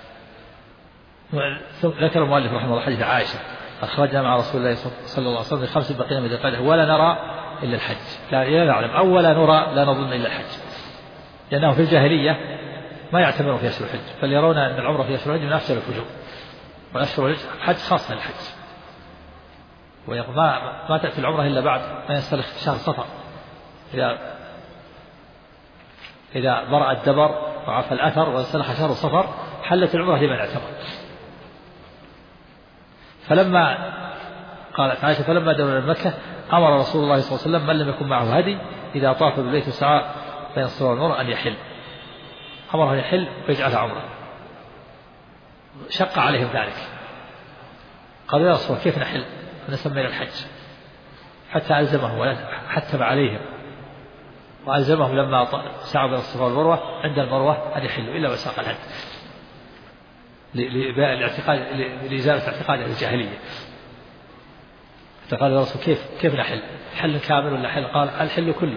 ذكر المؤلف رحمه الله حديث عائشة أخرجنا مع رسول الله صلى الله عليه وسلم 5 بقين من ذي القعدة ولا نرى إلا الحج، لا نعلم أو ولا نرى لا نظن إلا الحج، لأنه في الجاهلية ما يعتبرون في أشهر الحج، بل يرون أن العمرة في أشهر الحج من أفضل الحجوم، وأشهر الحج خاصة للحج، وما تأتي العمرة إلا بعد ما ينسلخ شهر صفر. إذا برأ الدبر وعفى الأثر وانسلخ شهر صفر حلت العمرة لمن اعتبر. فلما قالت عائشة فلما دنونا من مكة أمر رسول الله صلى الله عليه وسلم من لم يكن معه هدي إذا طاف بالبيت وسعى بين الصفا والمروة أن يحل، أمره أن يحل ويجعلها عمرة. شق عليهم ذلك، قالوا يا رسول الله كيف نحل ونسمي الحج؟ حتى ألزمهم وحتم عليهم وألزمهم لما سعوا بين الصفا والمروة عند المروة أن يحلوا إلا وساق الهدي لإزالة اعتقاد الجاهلية. فقال يا رسول كيف نحل؟ حل كامل ولا حل؟ قال الحل كله،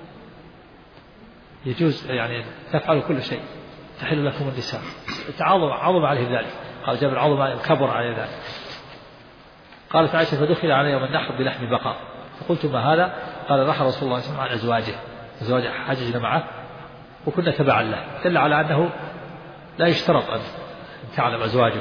يجوز يعني تفعل كل شيء، تحل لكم النساء. عظم عليه ذلك، قال جابر عظم كبر عليه ذلك. قالت عائشة فدخل علي يوم النحر بلحم بقر فقلت ما هذا؟ قال رحل رسول الله صلى الله عليه وسلم عن أزواجه حججنا معه وكنا تبعا له، دل على أنه لا يشترط أن تعلم أزواجه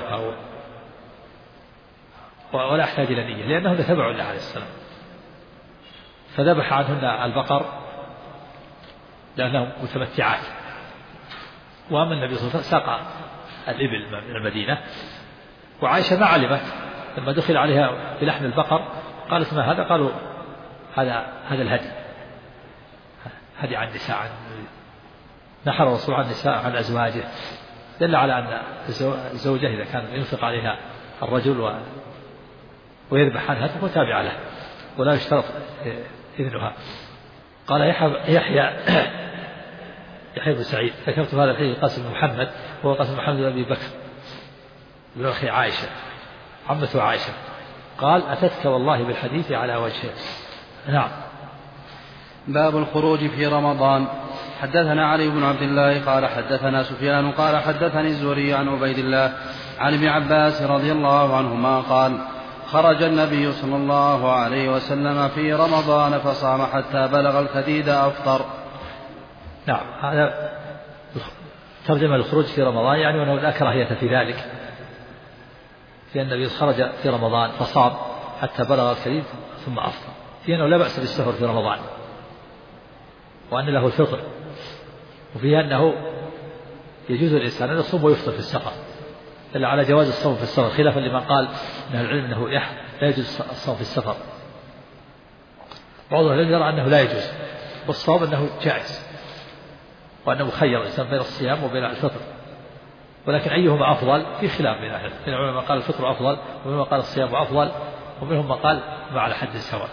ولا يحتاج إلى نية، لأنه تبع له عليه السلام. فذبح عنهن البقر لأنهم متمتعات. وأما النبي صلى الله عليه وسلم ساق الإبل من المدينة، وعائشة ما علمت لما دخل عليها بلحم البقر قالت ما هذا؟ قالوا هذا الهدي، هدي عن النساء، نحر الرسول عن النساء عن أزواجه، دل على أن الزوجة إذا كان ينفق عليها الرجل ويذبح عنها فهو تابع له ولا يشترط إذنها. قال يحيى بن سعيد ذكرت هذا الحديث قاسم بن محمد، وهو قاسم محمد بن أبي بكر بن أخي عائشة عمته عائشة، قال أتتك والله بالحديث على وجهه. نعم. باب الخروج في رمضان. حدثنا علي بن عبد الله قال حدثنا سفيان قال حدثني الزهري عن عبيد الله عن ابن عباس رضي الله عنهما قال خرج النبي صلى الله عليه وسلم في رمضان فصام حتى بلغ الكديد أفطر. نعم. هذا ترجمة الخروج في رمضان يعني وأنه لا كراهية في ذلك، لأن النبي خرج في رمضان فصام حتى بلغ الكديد ثم أفطر، في أنه لا بأس بالسحر في رمضان وأن له الفطر، وفيها أنه يجوز الإنسان أن يصوم ويفطر في السفر، إلا على جواز الصوم في السفر خلافا لمن قال من العلم أنه لا يجوز الصوم في السفر. بعضهم يرى أنه لا يجوز، والصوم أنه جائز وأنه مخير الإنسان بين الصيام وبين الفطر، ولكن أيهما أفضل في خلاف بين أهل العلم. من العلماء قال الفطر أفضل، ومنهم قال الصيام أفضل، ومنهم قال ما على حد سواء.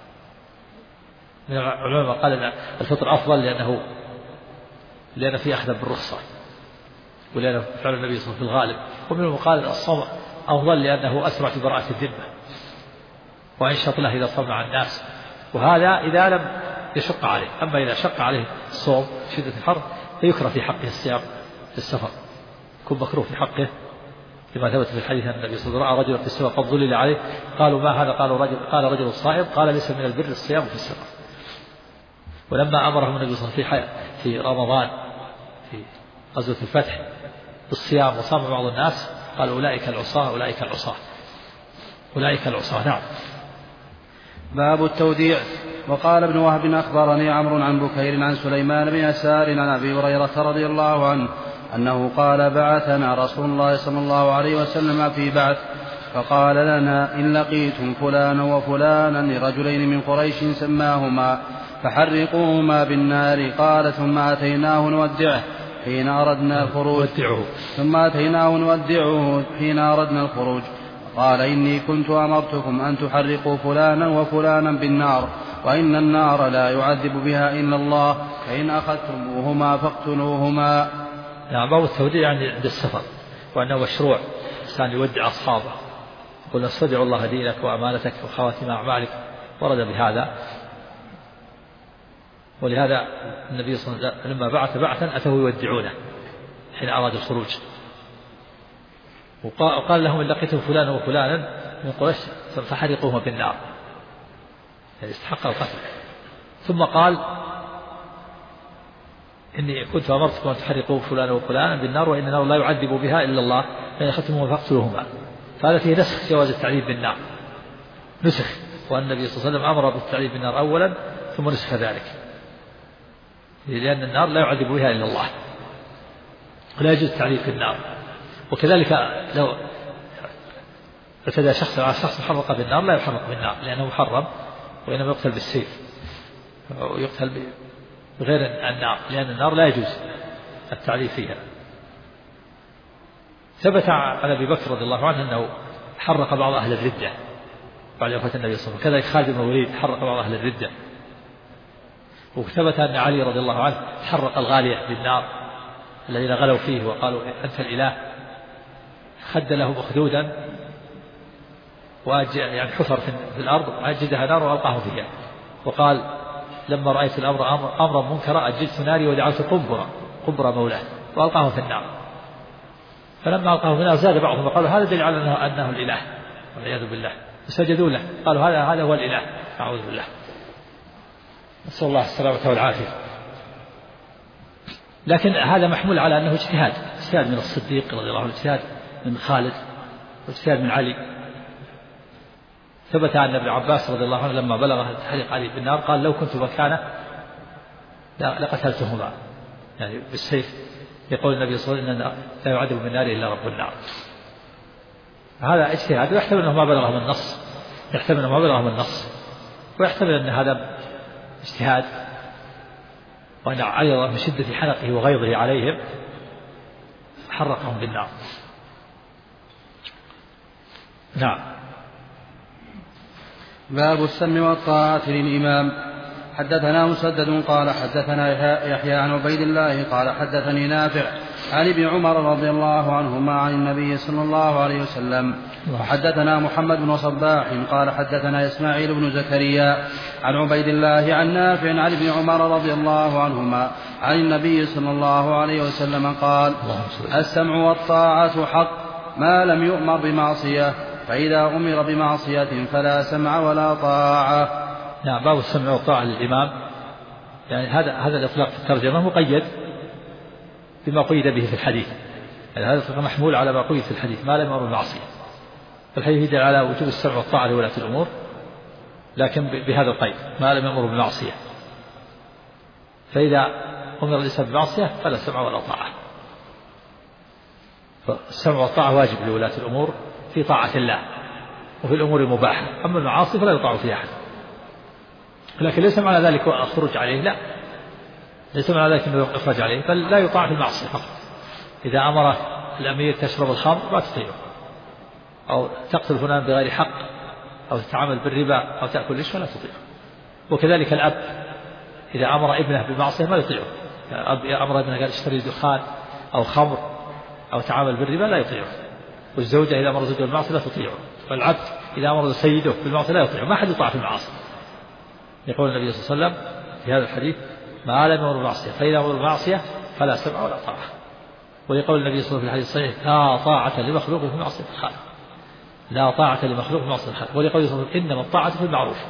من العلماء قال أن الفطر أفضل لأن فيه أخذ بالرخصة ولأنه فعل النبي صلى الله عليه وسلم في الغالب، ومنهم قال الصوم أفضل لأنه أسرع في براءة الذمة وأنشط له إذا صام مع الناس، وهذا إذا لم يشق عليه. أما إذا شق عليه الصوم شدة الحر فيكره في حقه الصيام في السفر، يكون مكروه في حقه لما ثبت في الحديث أن النبي صلى الله عليه وسلم رأى رجلا في السفر قد ظلل عليه، قالوا ما هذا؟ قال رجل صائم، قال ليس من البر الصيام في السفر. ولما أمرهم النبي صلى الله عليه وسلم في رمضان في غزوة الفتح بالصيام وصام بعض الناس قال أولئك العصاة. نعم. باب التوديع. وقال ابن وهب أخبرني عمرو عن بكير عن سليمان بن يسار عن أبي هريرة رضي الله عنه أنه قال بعثنا رسول الله صلى الله عليه وسلم في بعث فقال لنا إن لقيتم فلانا وفلانا لرجلين من قريش سماهما فحرقوهما بالنار. قال ثم أتيناه نودعه حين أردنا الخروج قال إني كنت أمرتكم أن تحرقوا فلانا وفلانا بالنار وإن النار لا يعذب بها إلا الله فإن أخذتموهما فاقتلوهما. نعم. باب التوديع عند السفر، وأنه مشروع الإنسان يودع أصحابه، يقول استودع الله دينك وأمانتك وخواتم أعمالك، ورد بهذا. ولهذا النبي صلى الله عليه وسلم لما بعث بعثا أتوا يودعونه حين أراد الخروج، وقال لهم إن لقيتم فلانا وفلانا من قريش فحرقوهما بالنار، يعني استحق القتل. ثم قال إني كنت أمرتكم أن تحرقوا فلانا وفلانا بالنار وإن النار لا يعذب بها إلا الله فإن أخذتموهما فاقتلوهما. فهذا فيه نسخ جواز التعذيب بالنار، نسخ، وأن النبي صلى الله عليه وسلم أمر بالتعذيب بالنار أولا ثم نسخ ذلك، لأن النار لا يعذب بها إلا الله ولا يجوز التعذيب في النار. وكذلك لو اعتدى شخص على شخص محرق بالنار لا يحرق بالنار لأنه محرم، وإنما يقتل بالسيف ويقتل بغير النار، لأن النار لا يجوز التعذيب فيها. ثبت عن أبي بكر رضي الله عنه أنه حرق بعض أهل الردة بعد وفاة النبي صلى الله عليه وسلم، كذلك خالد بن الوليد حرق بعض أهل الردة. وثبت أن علي رضي الله عنه حرق الغالية بالنار الذين غلوا فيه وقالوا أنت الإله، خد له مخدودا يعني حفر في الأرض وأجدها نار وألقاه فيها، وقال لما رأيت الأمر أمرا منكرا أجدت ناري وجعلت قنبرة مولاه وألقاه في النار. فلما ألقاه في النار زاد بعضهم وقالوا هذا دليل على أنه الإله والعياذ بالله، فسجدوا له قالوا هذا هو الإله، أعوذ بالله، نسأل الله السلامة والعافية. لكن هذا محمول على أنه اجتهاد من الصديق رضي الله عنه، اجتهاد من خالد، واجتهاد من علي. ثبت عن ابن عباس رضي الله عنه لما بلغ تحريق علي بالنار قال لو كنت مكانه لقتلتهما، يعني بالسيف. يقول النبي صلى الله عليه وسلم لا يعذب بالنار إلا رب النار. هذا اجتهاد، ويحتمل أنه ما بلغه من النص، ويحتمل أن هذا اجتهاد، وأن علي من شدة حنقه وغيظه عليهم حرقهم بالنار. نعم. باب السمع والطاعة للإمام. حدثنا مسدد قال حدثنا يحيى عن عبيد الله قال حدثني نافع عن ابن عمر رضي الله عنهما عن النبي صلى الله عليه وسلم. وحدثنا محمد بن صباح قال حدثنا إسماعيل بن زكريا عن عبيد الله عن نافع عن ابن عمر رضي الله عنهما عن النبي صلى الله عليه وسلم قال السمع والطاعة حق ما لم يؤمر بمعصية، فإذا أمر بمعصية فلا سمع ولا طاعة. نعم. باب السمع والطاعة للإمام، يعني هذا الإطلاق في الترجمة مقيد بما قيد به في الحديث، يعني هذا الإطلاق محمول على ما قيد في الحديث ما لم يؤمر بالمعصية. الحديث يدل على وجوب السمع والطاعة لولاة الأمور، لكن بهذا القيد ما لم يؤمر بالمعصية، فإذا أمر الإنسان بالمعصية فلا سمع ولا طاعة. فالسمع والطاعة واجب لولاة الأمور في طاعة الله وفي الأمور المباحة، أما المعاصي فلا يطاع فيها أحد. لكن ليس معنى ذلك الخروج عليه، لا، ليس معنى ذلك أنه يخرج عليه، بل لا يطاع في المعصية فقط. إذا أمر الأمير تشرب الخمر لا تطيعه، أو تقتل فلان بغير حق، أو تتعامل بالربا، أو تأكل الرشوة لا تطيعه. وكذلك الأب إذا أمر ابنه بالمعصية ما يطيعه، الأب أمر ابنه قال اشتري دخان أو خمر أو تعامل بالربا لا يطيعه. والزوجة إذا أمر زوجها بالمعصية لا تطيعه، والعبد إذا أمر سيده بالمعصية لا يطيعه. ما حد يطاع في المعاصي. يقول النبي صلى الله عليه وسلم في هذا الحديث ما لم يأمر بالمعصية، فإذا أمر بالمعصية فلا سمع ولا طاعة. ويقول النبي صلى الله عليه وسلم في الحديث الصحيح لا طاعة لمخلوق في معصية الخالق، لا طاعة لمخلوق في معصية الخالق. ويقول صلى الله عليه وسلم إنما الطاعة في المعروف.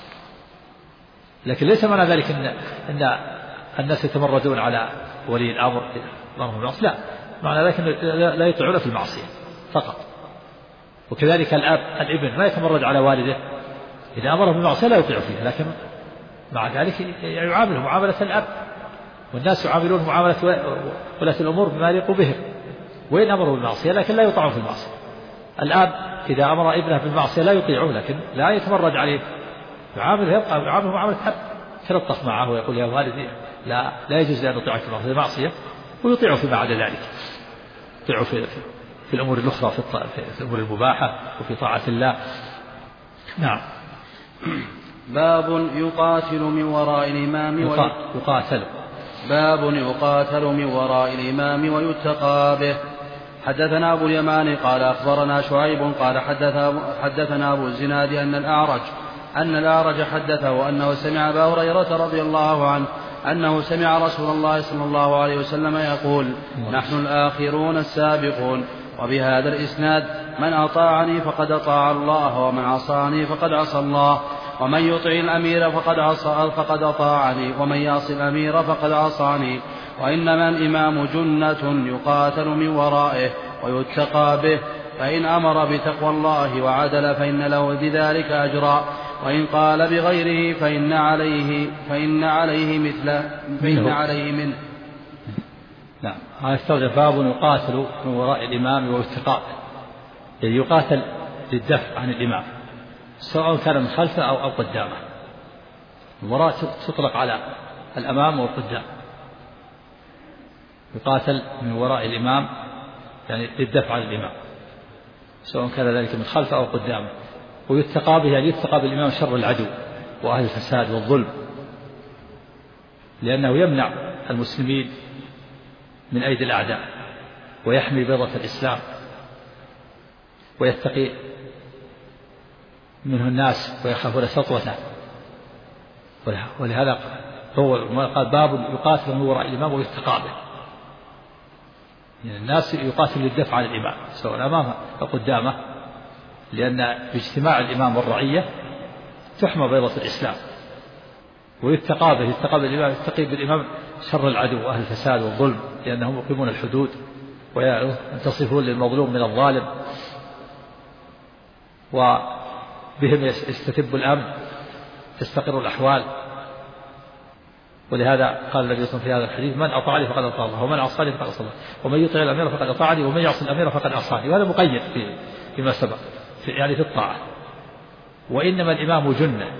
لكن ليس معنى ذلك أن الناس يتمردون على ولي الأمر بالمعصية، لا، معنى ذلك لا يطيعون في المعصية فقط. وكذلك الابن ما يتمرد على والده، إذا أمره بالمعصية لا يطيع فيها، لكن مع ذلك يعامله معاملة الأب، والناس يعاملون معاملة ولاة الأمور بما يليق بهم وإن أمروا بالمعصية، لكن لا يطيعون في المعصية. الأب إذا أمر ابنه بالمعصية لا يطيعه، لكن لا يتمرد عليه، يعامله معاملة أب، يتلطف معه ويقول يا والدي لا يجوز أن نطيعك في المعصية، ويطيعه فيما عدا ذلك، يطيعه في الأمور الأخرى، في الأمور المباحة وفي طاعة الله. نعم. باب يقاتل من وراء الإمام باب يقاتل من وراء الإمام ويتقى به. حدثنا أبو اليمان قال أخبرنا شعيب قال حدثنا أبو الزناد أن الأعرج حدثه أنه سمع أبا هريرة رضي الله عنه أنه سمع رسول الله صلى الله عليه وسلم يقول نحن الآخرون السابقون. وبهذا الإسناد من أطاعني فقد أطاع الله، ومن عصاني فقد عصى الله، ومن يطع الأمير فقد أطاعني، ومن يعص الأمير فقد عصاني. وإنما الإمام جنة يقاتل من ورائه ويتقى به، فإن أمر بتقوى الله وعدل فإن له بذلك أجرا، وإن قال بغيره فإن عليه منه. نعم. هذا استوجب باب يقاتل من وراء الإمام ويتقى، يعني يقاتل للدفع عن الإمام سواء كان من خلفه أو قدامه. الوراء تطلق على الأمام والقدام. يقاتل من وراء الإمام يعني للدفع عن الإمام، سواء كان ذلك من خلفه أو قدامه. ويتقى به، يعني يتقى بالإمام شر العدو وأهل الفساد والظلم، لأنه يمنع المسلمين من أيدي الأعداء ويحمي بيضة الإسلام ويتقي منه الناس ويخافون سطوته. ولهذا هو ما قال باب يقاتل من وراء الإمام ويتقى به، يعني الناس يقاتل للدفع عن الإمام سواء أمامه أو قدامه، لأن باجتماع الإمام والرعية تحمى بيضة الإسلام. ويتقى به، يتقى بالإمام، يتقي بالإمام شر العدو وأهل الفساد والظلم، لأنهم يقيمون الحدود وينتصفون للمظلوم من الظالم، وبهم يستتب الأمن، تستقر الأحوال. ولهذا قال النبي صلى الله عليه وسلم في هذا الحديث: من أطاعني فقد أطاع الله، ومن عصاني فقد عصى الله، ومن يطع الأمير فقد أطاعني، ومن يعصي الأمير فقد عصاني. وهذا مقيد فيما سبق يعني في الطاعة. وإنما الإمام جنة،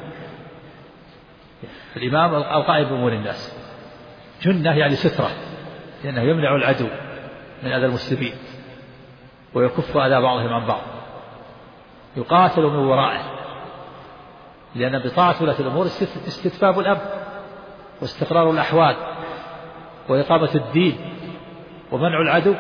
الإمام القائم بأمور الناس، جنة يعني سترة، لأنه يمنع العدو من أذى المسلمين ويكف أذى بعضهم عن بعض، يقاتل من ورائه، لأن بطاعة ولاة الأمور استتباب الأمن واستقرار الأحوال وإقامة الدين ومنع العدو.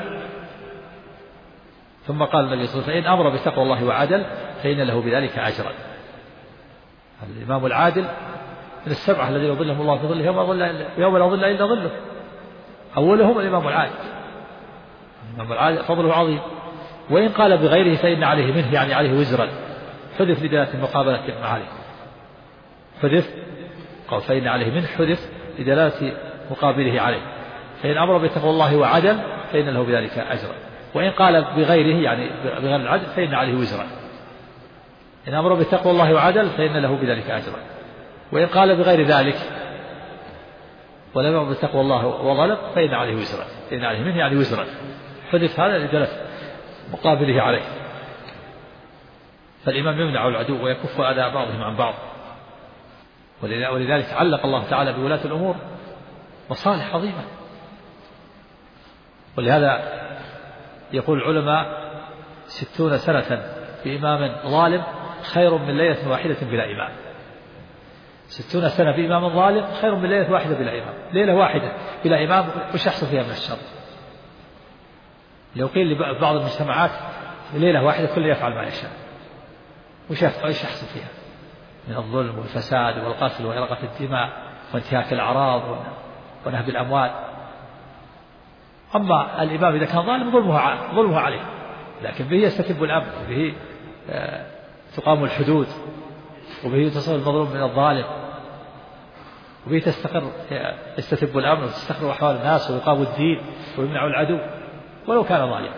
ثم قال النبي صلى الله عليه وسلم: فإن أمر بتقوى الله وعدل فإن له بذلك أجرا. الإمام العادل من السبعة الذين يظلهم الله في ظله يوم لا ظل إلا ظله، أولهم الإمام العادل. الإمام العادل فضله عظيم. وإن قال بغيره فإن عليه منه، يعني عليه وزرا، حذف لدلالة المقابلة مع عليه، حذف قال فإن عليه منه، حذف لدلالة مقابله عليه. فإن أمر بتقوى الله وعدل فإن له بذلك أجرا. وإن قال بغيره يعني بغير العدل فإن عليه وزرا. إن أمر بتقوى الله وعدل فإن له بذلك أجرا. وإن قال بغير ذلك ولم يأمر بتقوى الله وظلم فإن عليه وزرا، فإن عليه منه يعني وزرا، حذف هذا لدلالة مقابله عليه. فالإمام يمنع العدو ويكف أذى بعضهم عن بعض. ولذلك علق الله تعالى بولاة الأمور مصالح عظيمة. ولهذا يقول العلماء: 60 سنة بإمام ظالم خير من ليلة واحدة بلا إمام. 60 سنة بإمام ظالم خير من ليلة واحدة بلا إمام. ليلة واحدة بلا إمام وش يحصل فيها من الشر؟ لو قيل لبعض المجتمعات ليلة واحدة كل يفعل ما يشاء، وش يحصل فيها من الظلم والفساد والقتل وإراقة الدماء وانتهاك الأعراض ونهب الأموال. أما الإمام إذا كان ظالم ظلمه عليه، لكن به يستتب الأمن، وبه تقام الحدود، وبه تصل المظلوم من الظالم، وبه يستتب الأمن وتستقر أحوال الناس ويقام الدين ويمنع العدو ولو كان ظالما،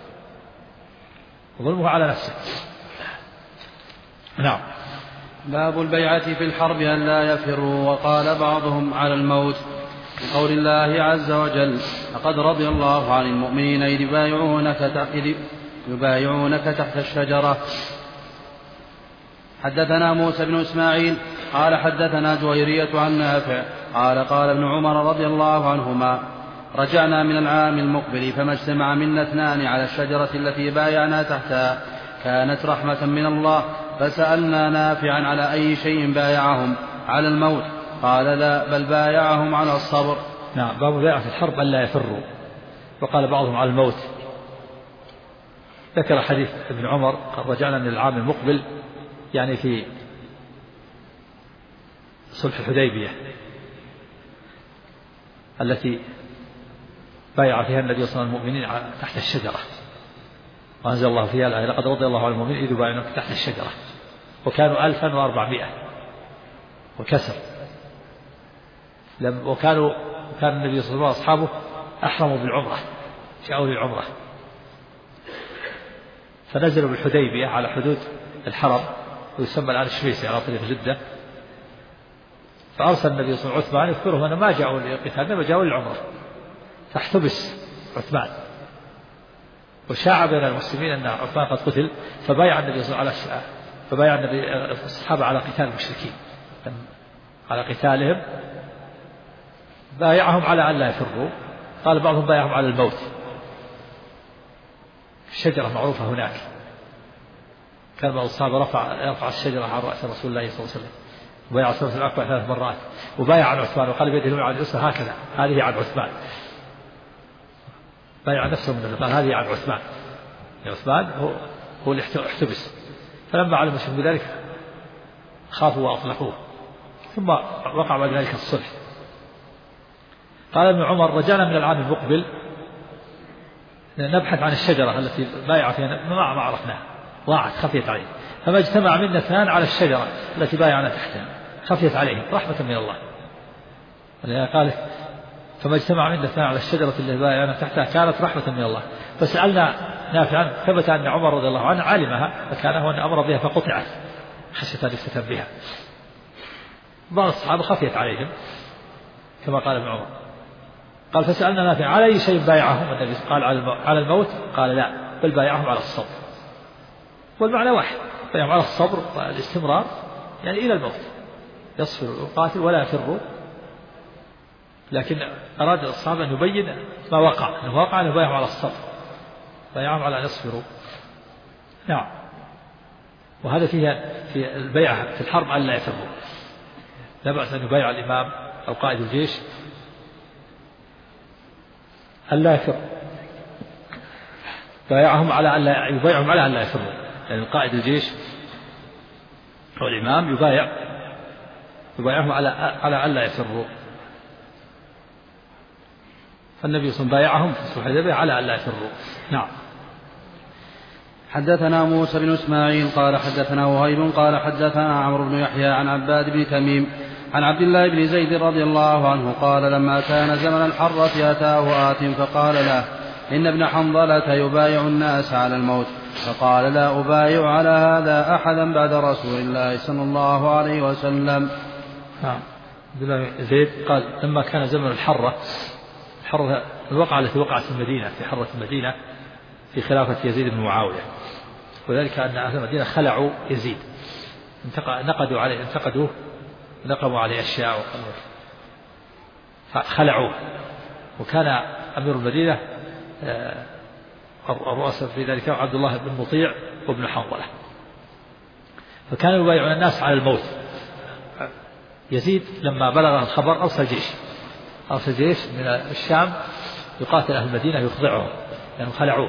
ظلمه على نفسه. نعم. باب البيعة في الحرب أن لا يفروا. وقال بعضهم على الموت بقول الله عز وجل: لقد رضي الله عن المؤمنين إذ يبايعونك تحت الشجرة. حدثنا موسى بن إسماعيل قال حدثنا جويرية عن نافع قال قال ابن عمر رضي الله عنهما: رجعنا من العام المقبل فما اجتمع منا 2 على الشجرة التي بايعنا تحتها، كانت رحمة من الله، فسألنا نافعا على أي شيء بايعهم، على الموت؟ قال لا، بل بايعهم على الصبر. نعم. باب البيعة في الحرب أن لا يفروا. وقال بعضهم على الموت. ذكر حديث ابن عمر قال: رجعنا من العام المقبل، يعني في صلح الحديبية التي بايع فيها النبي صلى الله عليه وسلم المؤمنين تحت الشجرة، وأنزل الله فيها الآية: لقد رضي الله عن المؤمنين إذ يبايعونك تحت الشجرة. وكانوا 1400 وكسر. وكان النبي صلى الله عليه وسلم وأصحابه أحرموا بالعمرة، جاءوا للعمرة، فنزلوا بالحديبية على حدود الحرم، ويسمى الآن الشويسي على طريق جدة. فأرسل النبي صلى الله عليه وسلم عثمان يذكرهم أنهم ما جاءوا للقتال، إنما جاءوا للعمرة، فاحتبس عثمان، وشاع بين المسلمين أن عثمان قد قتل، فبايع النبي صلى الله عليه وسلم فبايع النبي الصحابة على قتال المشركين، على قتالهم، بايعهم على أن لا يفروا. قال بعضهم بايعهم على الموت، الشجرة معروفة هناك، كان بعض الصحابة يرفع الشجرة على رأس رسول الله صلى الله عليه وسلم، وبايع عثمان بن عفان 3 مرات، وبايع عن عثمان وقال بيده اليمنى على اليسرى هكذا، هذه عن عثمان، بايع نفسه من قال هذه عن عثمان، عثمان هو اللي احتبس. فلما علموا بذلك خافوا وأطلقوه، ثم وقع بعد ذلك الصلح. قال ابن عمر: رجعنا من العام المقبل نبحث عن الشجرة التي بايع فيها، ما عرفناها، ضاعت خفيت عليه، فما اجتمع منا 2 على الشجرة التي بايعنا تحتها، خفيت عليهم رحمة من الله. قال: فما اجتمع منا 2 على الشجرة التي بايعنا تحتها كانت رحمة من الله. فسألنا نافعا، ثبت أن عمر رضي الله عنه علمها، فكان هو أن أمر بها فقطعت خشية أن يفتتن بها. بعض الصحابة خفيت عليهم كما قال ابن عمر. قال: فسألنا نافع: على أي شيء بايعهم النبي؟ قال: على الموت. قال: لا، بل بايعهم على الصبر. والمعنى واحد، بايعهم على الصبر والاستمرار، يعني إلى الموت، يصبر القاتل ولا يفر. لكن أراد الصحابة أن يبين ما وقع، أنه وقع أنه بايعهم على الصبر، بايعهم على أن يصبروا. نعم. وهذا فيها في البيعة في الحرب أن لا يفروا، لا بأس أن يبايع الإمام أو قائد الجيش أن لا يفر، بايعهم على أن لا يبايعهم على أن لا يفروا، يعني قائد الجيش أو الإمام يبايعهم على أن لا يفروا. فالنبي صلى الله عليه وسلم بايعهم في صلح الحديبية على أن لا يفروا. نعم. حدثنا موسى بن إسماعيل قال حدثنا وهيب قال حدثنا عمرو بن يحيى عن عباد بن تميم عن عبد الله بن زيد رضي الله عنه قال: لما كان زمن الحرة أتاه آت فقال له: إن ابن حنظلة يبايع الناس على الموت. فقال: لا أبايع على هذا أحدا بعد رسول الله صلى الله عليه وسلم. عبد الله بن زيد قال: لما كان زمن الحرة الوقعة التي وقعت في المدينة، في حرة المدينة في خلافة يزيد بن معاوية، وذلك أن أهل المدينة خلعوا يزيد، نقدوا عليه، انتقدوه، نقموا عليه أشياء فخلعوه. وكان أمير المدينة الرؤساء في ذلك عبد الله بن مطيع وابن حنظلة، فكانوا يبايعون الناس على الموت. يزيد لما بلغ الخبر أرسل جيش من الشام يقاتل أهل المدينة يخضعهم، يعني خلعوه،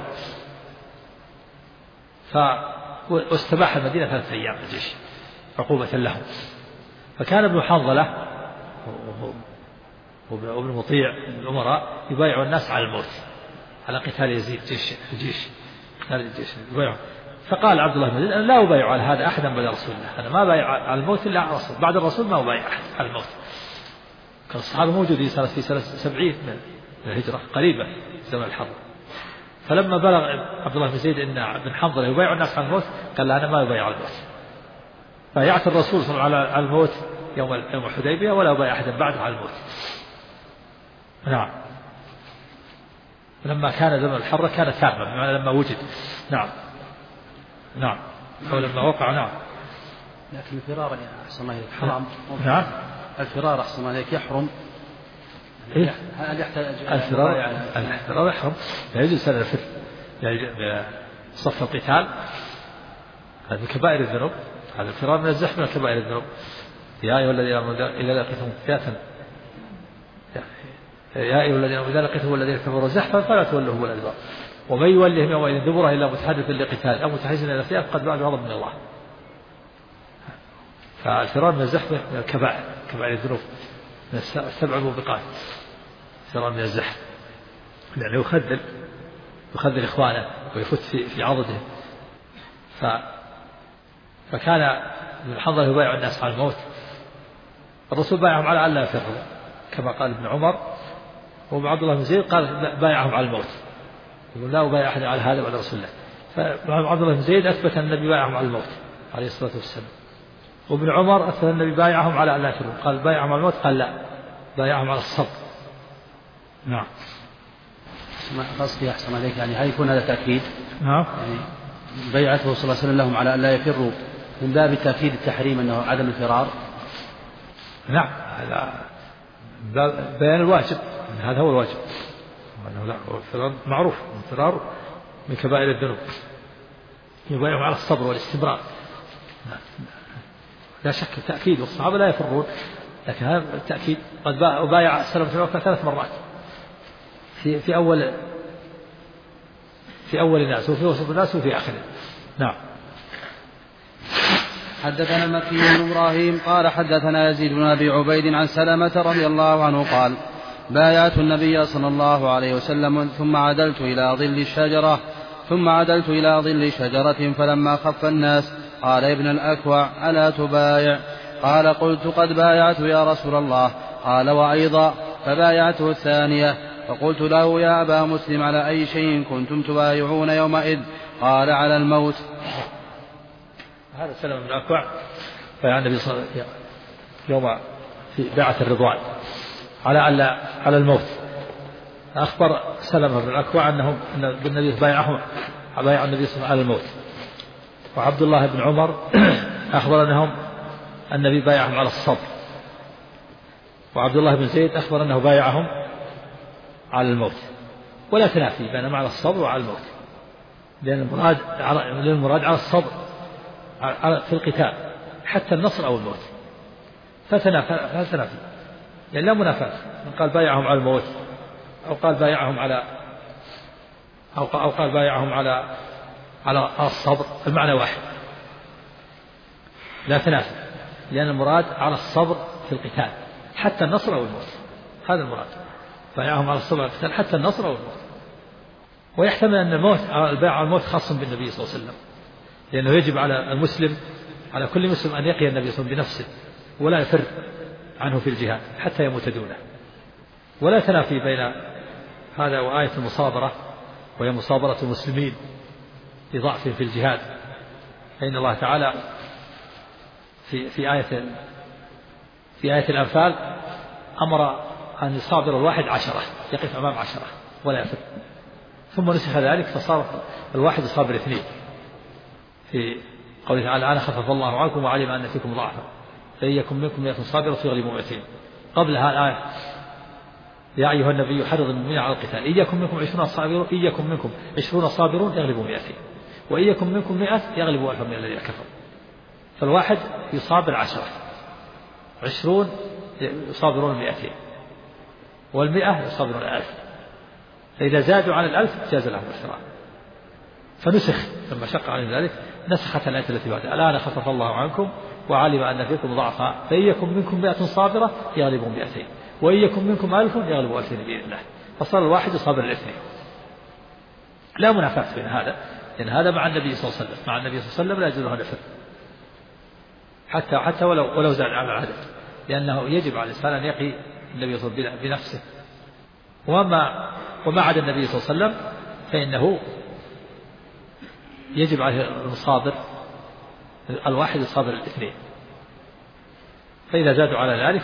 واستباح المدينة 3 أيام الجيش عقوبة لهم. فكان ابن حنظلة وابن مطيع من الأمراء يبايع الناس على الموت، على قتال يزيد الجيش. فقال عبد الله بن زيد: أنا لا أبايع على هذا أحدا بعد رسول الله، أنا ما بايع على الموت إلا على الرسول، بعد الرسول ما أبايع أحد على الموت. كان الصحابة موجودين في سنة 70 من الهجرة، قريبة زمن الحرب. فلما بلغ عبد الله بن زيد أن ابن حنظلة يبايع الناس على الموت، قال: لا، أنا ما أبايع على الموت. فيعت الرسول صلى الله عليه وسلم على الموت يوم الحديبية، ولا أبايع أحدا بعده على الموت. نعم. لما كان زمن الحرة كان تاما، بمعنى لما وجد. نعم. أو لما وقع. نعم. لكن الفرار يا أحسن الله إليك حرام. نعم. الفرار أحسن الله إليك يحرم. إيه؟ هل يحتاج الفرار يحرم؟ لا يجوز أن الفر يعني صف القتال، هذا من كبائر الذنوب، هذا الفرار من الزحف من كبائر الذنوب. يا أيها الذين آمنوا إذا لقيتم فئة يا أيها الذين آمنوا إذا لقيتم الذين كفروا زحفا فلا تولوهم الأدبار ومن يولهم يومئذ دبره إلا متحدث لقتال أو متحيزا إلى فئة قد باع بغضب من الله. فالفرار من الزحف من الكبائر، كبائر الذنوب، من 7 موبقات. الفرار من الزحف لأنه يخذل إخوانه ويفت في عضده. فكان ابن حنظلة يبايع الناس على الموت، الرسول بايعهم على أن لا يفروا كما قال ابن عمر، وعبد الله بن زيد قال بايعهم على الموت، يقول: لا أبايع أحد على هذا بعد رسول الله. فعبد الله بن زيد أثبت أن النبي بايعهم على الموت عليه الصلاة والسلام، وابن عمر أثبت أن النبي بايعهم على أن لا يفروا، قال بايعهم على الموت، قال لا، بايعهم على الصبر. نعم. قصدي أحسن عليك، يعني هل يكون هذا تأكيد؟ نعم. يعني بيعته صلى الله عليه وسلم لهم على أن لا يفروا من باب تأكيد التحريم أنه عدم الفرار. نعم، هذا بيان الواجب، هذا هو الواجب، أنه لا، الفرار معروف، الفرار من كبائر الذنوب، يبايعهم على الصبر والاستمرار. لا شك تأكيد، والصحابة لا يفرون، لكن هذا التأكيد. قد بايع السلف في مكة 3 مرات، في أول الناس، وفي وسط الناس، وفي آخره. نعم. حدثنا المكي بن إبراهيم قال حدثنا يزيد بن أبي عبيد عن سلمة رضي الله عنه قال بايعت النبي صلى الله عليه وسلم ثم عدلت إلى ظل شجرة فلما خف الناس قال ابن الأكوع ألا تبايع؟ قال قلت قد بايعت يا رسول الله. قال وأيضا؟ فبايعته الثانية. فقلت له يا أبا مسلم على أي شيء كنتم تبايعون يومئذ؟ قال على الموت. هذا سلمة بن الأكوع بايع النبي صلى الله عليه وسلم يوم في بيعة الرضوان على الموت. أخبر سلمة بن الأكوع أن النبي بايع النبي صلى الله عليه وسلم على الموت. وعبد الله بن عمر أخبر أنهم النبي بايعهم على الصبر. وعبد الله بن زيد أخبر أنه بايعهم على الموت. ولا تنافي بين على الصبر وعلى الموت، لأن المراد على الصبر في القتال حتى النصر أو الموت. فتنافي، يعني لا منافاة. من قال بايعهم على الموت أو قال بايعهم على الصبر، المعنى واحد، لا تنافي، لأن المراد على الصبر في القتال حتى النصر أو الموت. هذا المراد، بايعهم على الصبر في القتال حتى النصر أو الموت. ويحتمل أن البيع على الموت خاص بالنبي صلى الله عليه وسلم، لأنه يجب على المسلم، على كل مسلم، أن يقي النبي صلى الله عليه وسلم بنفسه ولا يفر عنه في الجهاد حتى يموت دونه. ولا تنافي بين هذا وآية المصابرة، وهي مصابرة المسلمين لضعفهم في الجهاد. فإن الله تعالى في آية الأنفال أمر أن يصابر الواحد 10، يقف أمام 10 ولا يفر. ثم نسخ ذلك فصار الواحد يصابر 2 في قوله تعالى أنا خفف الله عنكم وعلم أن فيكم ضعفا فإن يكن منكم 100 صابرة يغلبوا 200. قبلها الآية يا أيها النبي حرض المؤمنين على القتال إن يكن منكم 20 صابرون يغلبوا 200 وإن يكن منكم 100 يغلبوا 1000 من الذين كفروا. فالواحد يصابر 10، 20 يصابرون 200 وال100 يصابرون 1000. فإذا زادوا عن 1000 جاز لهم الشراء. فنسخ لما شق عليهم ذلك نسخت الآية التي بعدها الآن خفف الله عنكم وعلم أن فيكم ضعفا فإن يكن منكم 100 صابرة يغلبوا 200 وإن يكن منكم 1000 يغلبوا 2000 بإذن الله. فصار الواحد يصابر 2. لا منافاة بين هذا، لأن هذا مع النبي صلى الله عليه وسلم، مع النبي صلى الله عليه وسلم لا يجوز له نفر حتى ولو زاد على العدد، لأنه يجب على الإنسان أن يقي النبي صلى الله عليه وسلم بنفسه. وما عدا النبي صلى الله عليه وسلم فإنه يجب عليه المصابر الواحد يصابر 2. فإذا زادوا على ذلك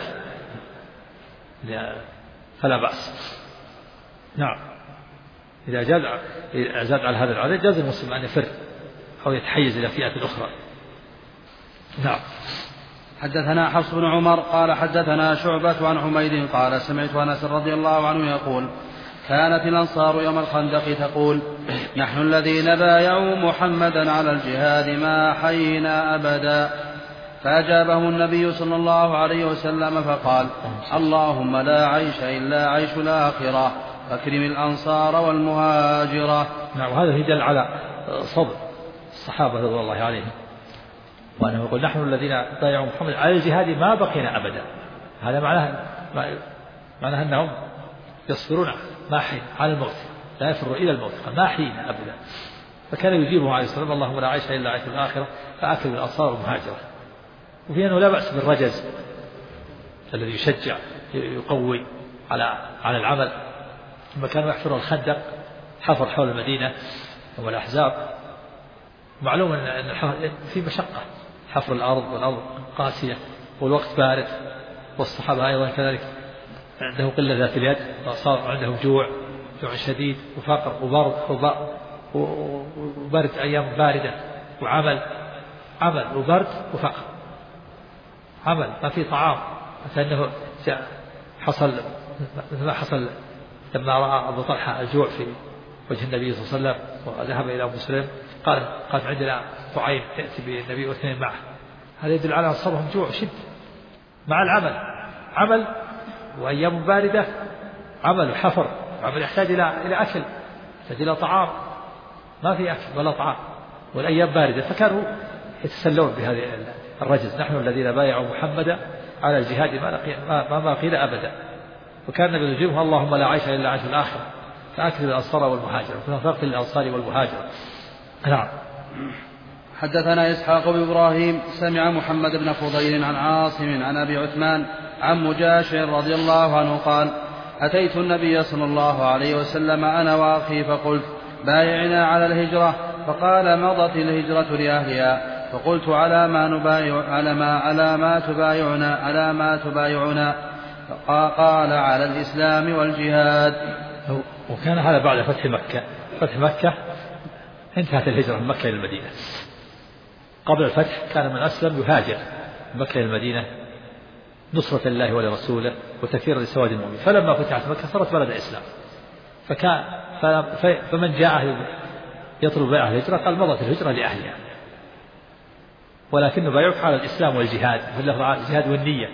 فلا بأس. نعم، إذا زاد على هذا العدد جاز المسلم أن يفر أو يتحيز إلى فئة أخرى. نعم. حدثنا حفص بن عمر قال حدثنا شعبة عن حميد قال سمعت أنس رضي الله عنه يقول كانت الأنصار يوم الخندق تقول نحن الذين بايعوا محمدا على الجهاد ما حيينا أبدا. فأجابهم النبي صلى الله عليه وسلم فقال اللهم لا عيش إلا عيش الآخرة فاكرم الأنصار والمهاجرة. نعم. وهذا يدل على صبر الصحابة رضي الله عليهم، وأنه يقول نحن الذين بايعوا محمد على الجهاد ما بقينا أبدا. هذا معناه أنهم يصبرون ما حين على الموت، لا يفروا إلى الموت ما حين أبدا. فكان يجيبهم عليه الصلاة والسلام اللهم لا عيش إلا عيش الآخرة فأكرم الأنصار والمهاجرة. وفي أنه لا بأس بالرجز الذي يشجع يقوي على العمل. ثم كانوا يحفرون الخندق، حفر حول المدينة والأحزاب. معلوم أن في مشقة حفر الأرض والأرض قاسية والوقت بارد، والصحابة أيضا كذلك عنده قلة ذات اليد، وصار عندهم جوع شديد وفقر وبرد، أيام باردة وعمل وبرد وفقر، عمل ما في طعام. فإنه حصل مثل ما حصل لما رأى أبو طلحة الجوع وجه النبي صلى الله عليه وسلم وذهب إلى مسلم قال عندنا طعيم تأتي بالنبي واثنين معه. هذا يدل على أصابهم جوع شد مع عمل وأيام باردة، عمل وحفر، عمل يحتاج إلى أكل، يحتاج إلى طعام، ما في أكل ولا طعام والأيام باردة، فكانوا يتسلون بهذه الرجز. نحن الذين بايعوا محمدا على الجهاد ما قيل أبدا. وكان النبي يجيبها اللهم لا عيش إلا عيش الآخرة فأكرم الأنصار والمهاجر، وكنا فرق للأنصار والمهاجر. نعم. حدثنا إسحاق بن إبراهيم سمع محمد بن فضيل عن عاصم عن أبي عثمان عن مجاشع رضي الله عنه قال أتيت النبي صلى الله عليه وسلم أنا وأخي فقلت بايعنا على الهجرة، فقال مضت الهجرة لأهلها، فقلت على ما تبايعنا قال على الإسلام والجهاد. وكان هذا بعد فتح مكة انتهت الهجرة من مكة إلى المدينة. قبل الفتح كان من أسلم يهاجر من مكة إلى المدينة نصرة الله ولرسوله وتكفيرا لسواد المؤمنين. فلما فتحت مكة صارت بلد إسلام، فمن جاء يطلب بيع الهجرة قال مضت الهجرة لأهلها، ولكنه بايعك على الإسلام والجهاد، في اللفظ الجهاد والنية،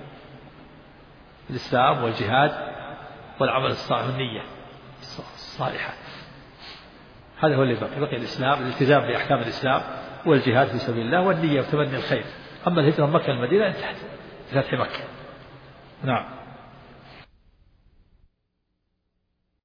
الإسلام والجهاد والعمل الصالح والنية الصالحة. هذا هو اللي بقي الإسلام، الالتزام بأحكام الإسلام والجهاد في سبيل الله والنية وتمني الخير. أما الهجرة من مكة المدينة انتهت بفتح مكة. نعم.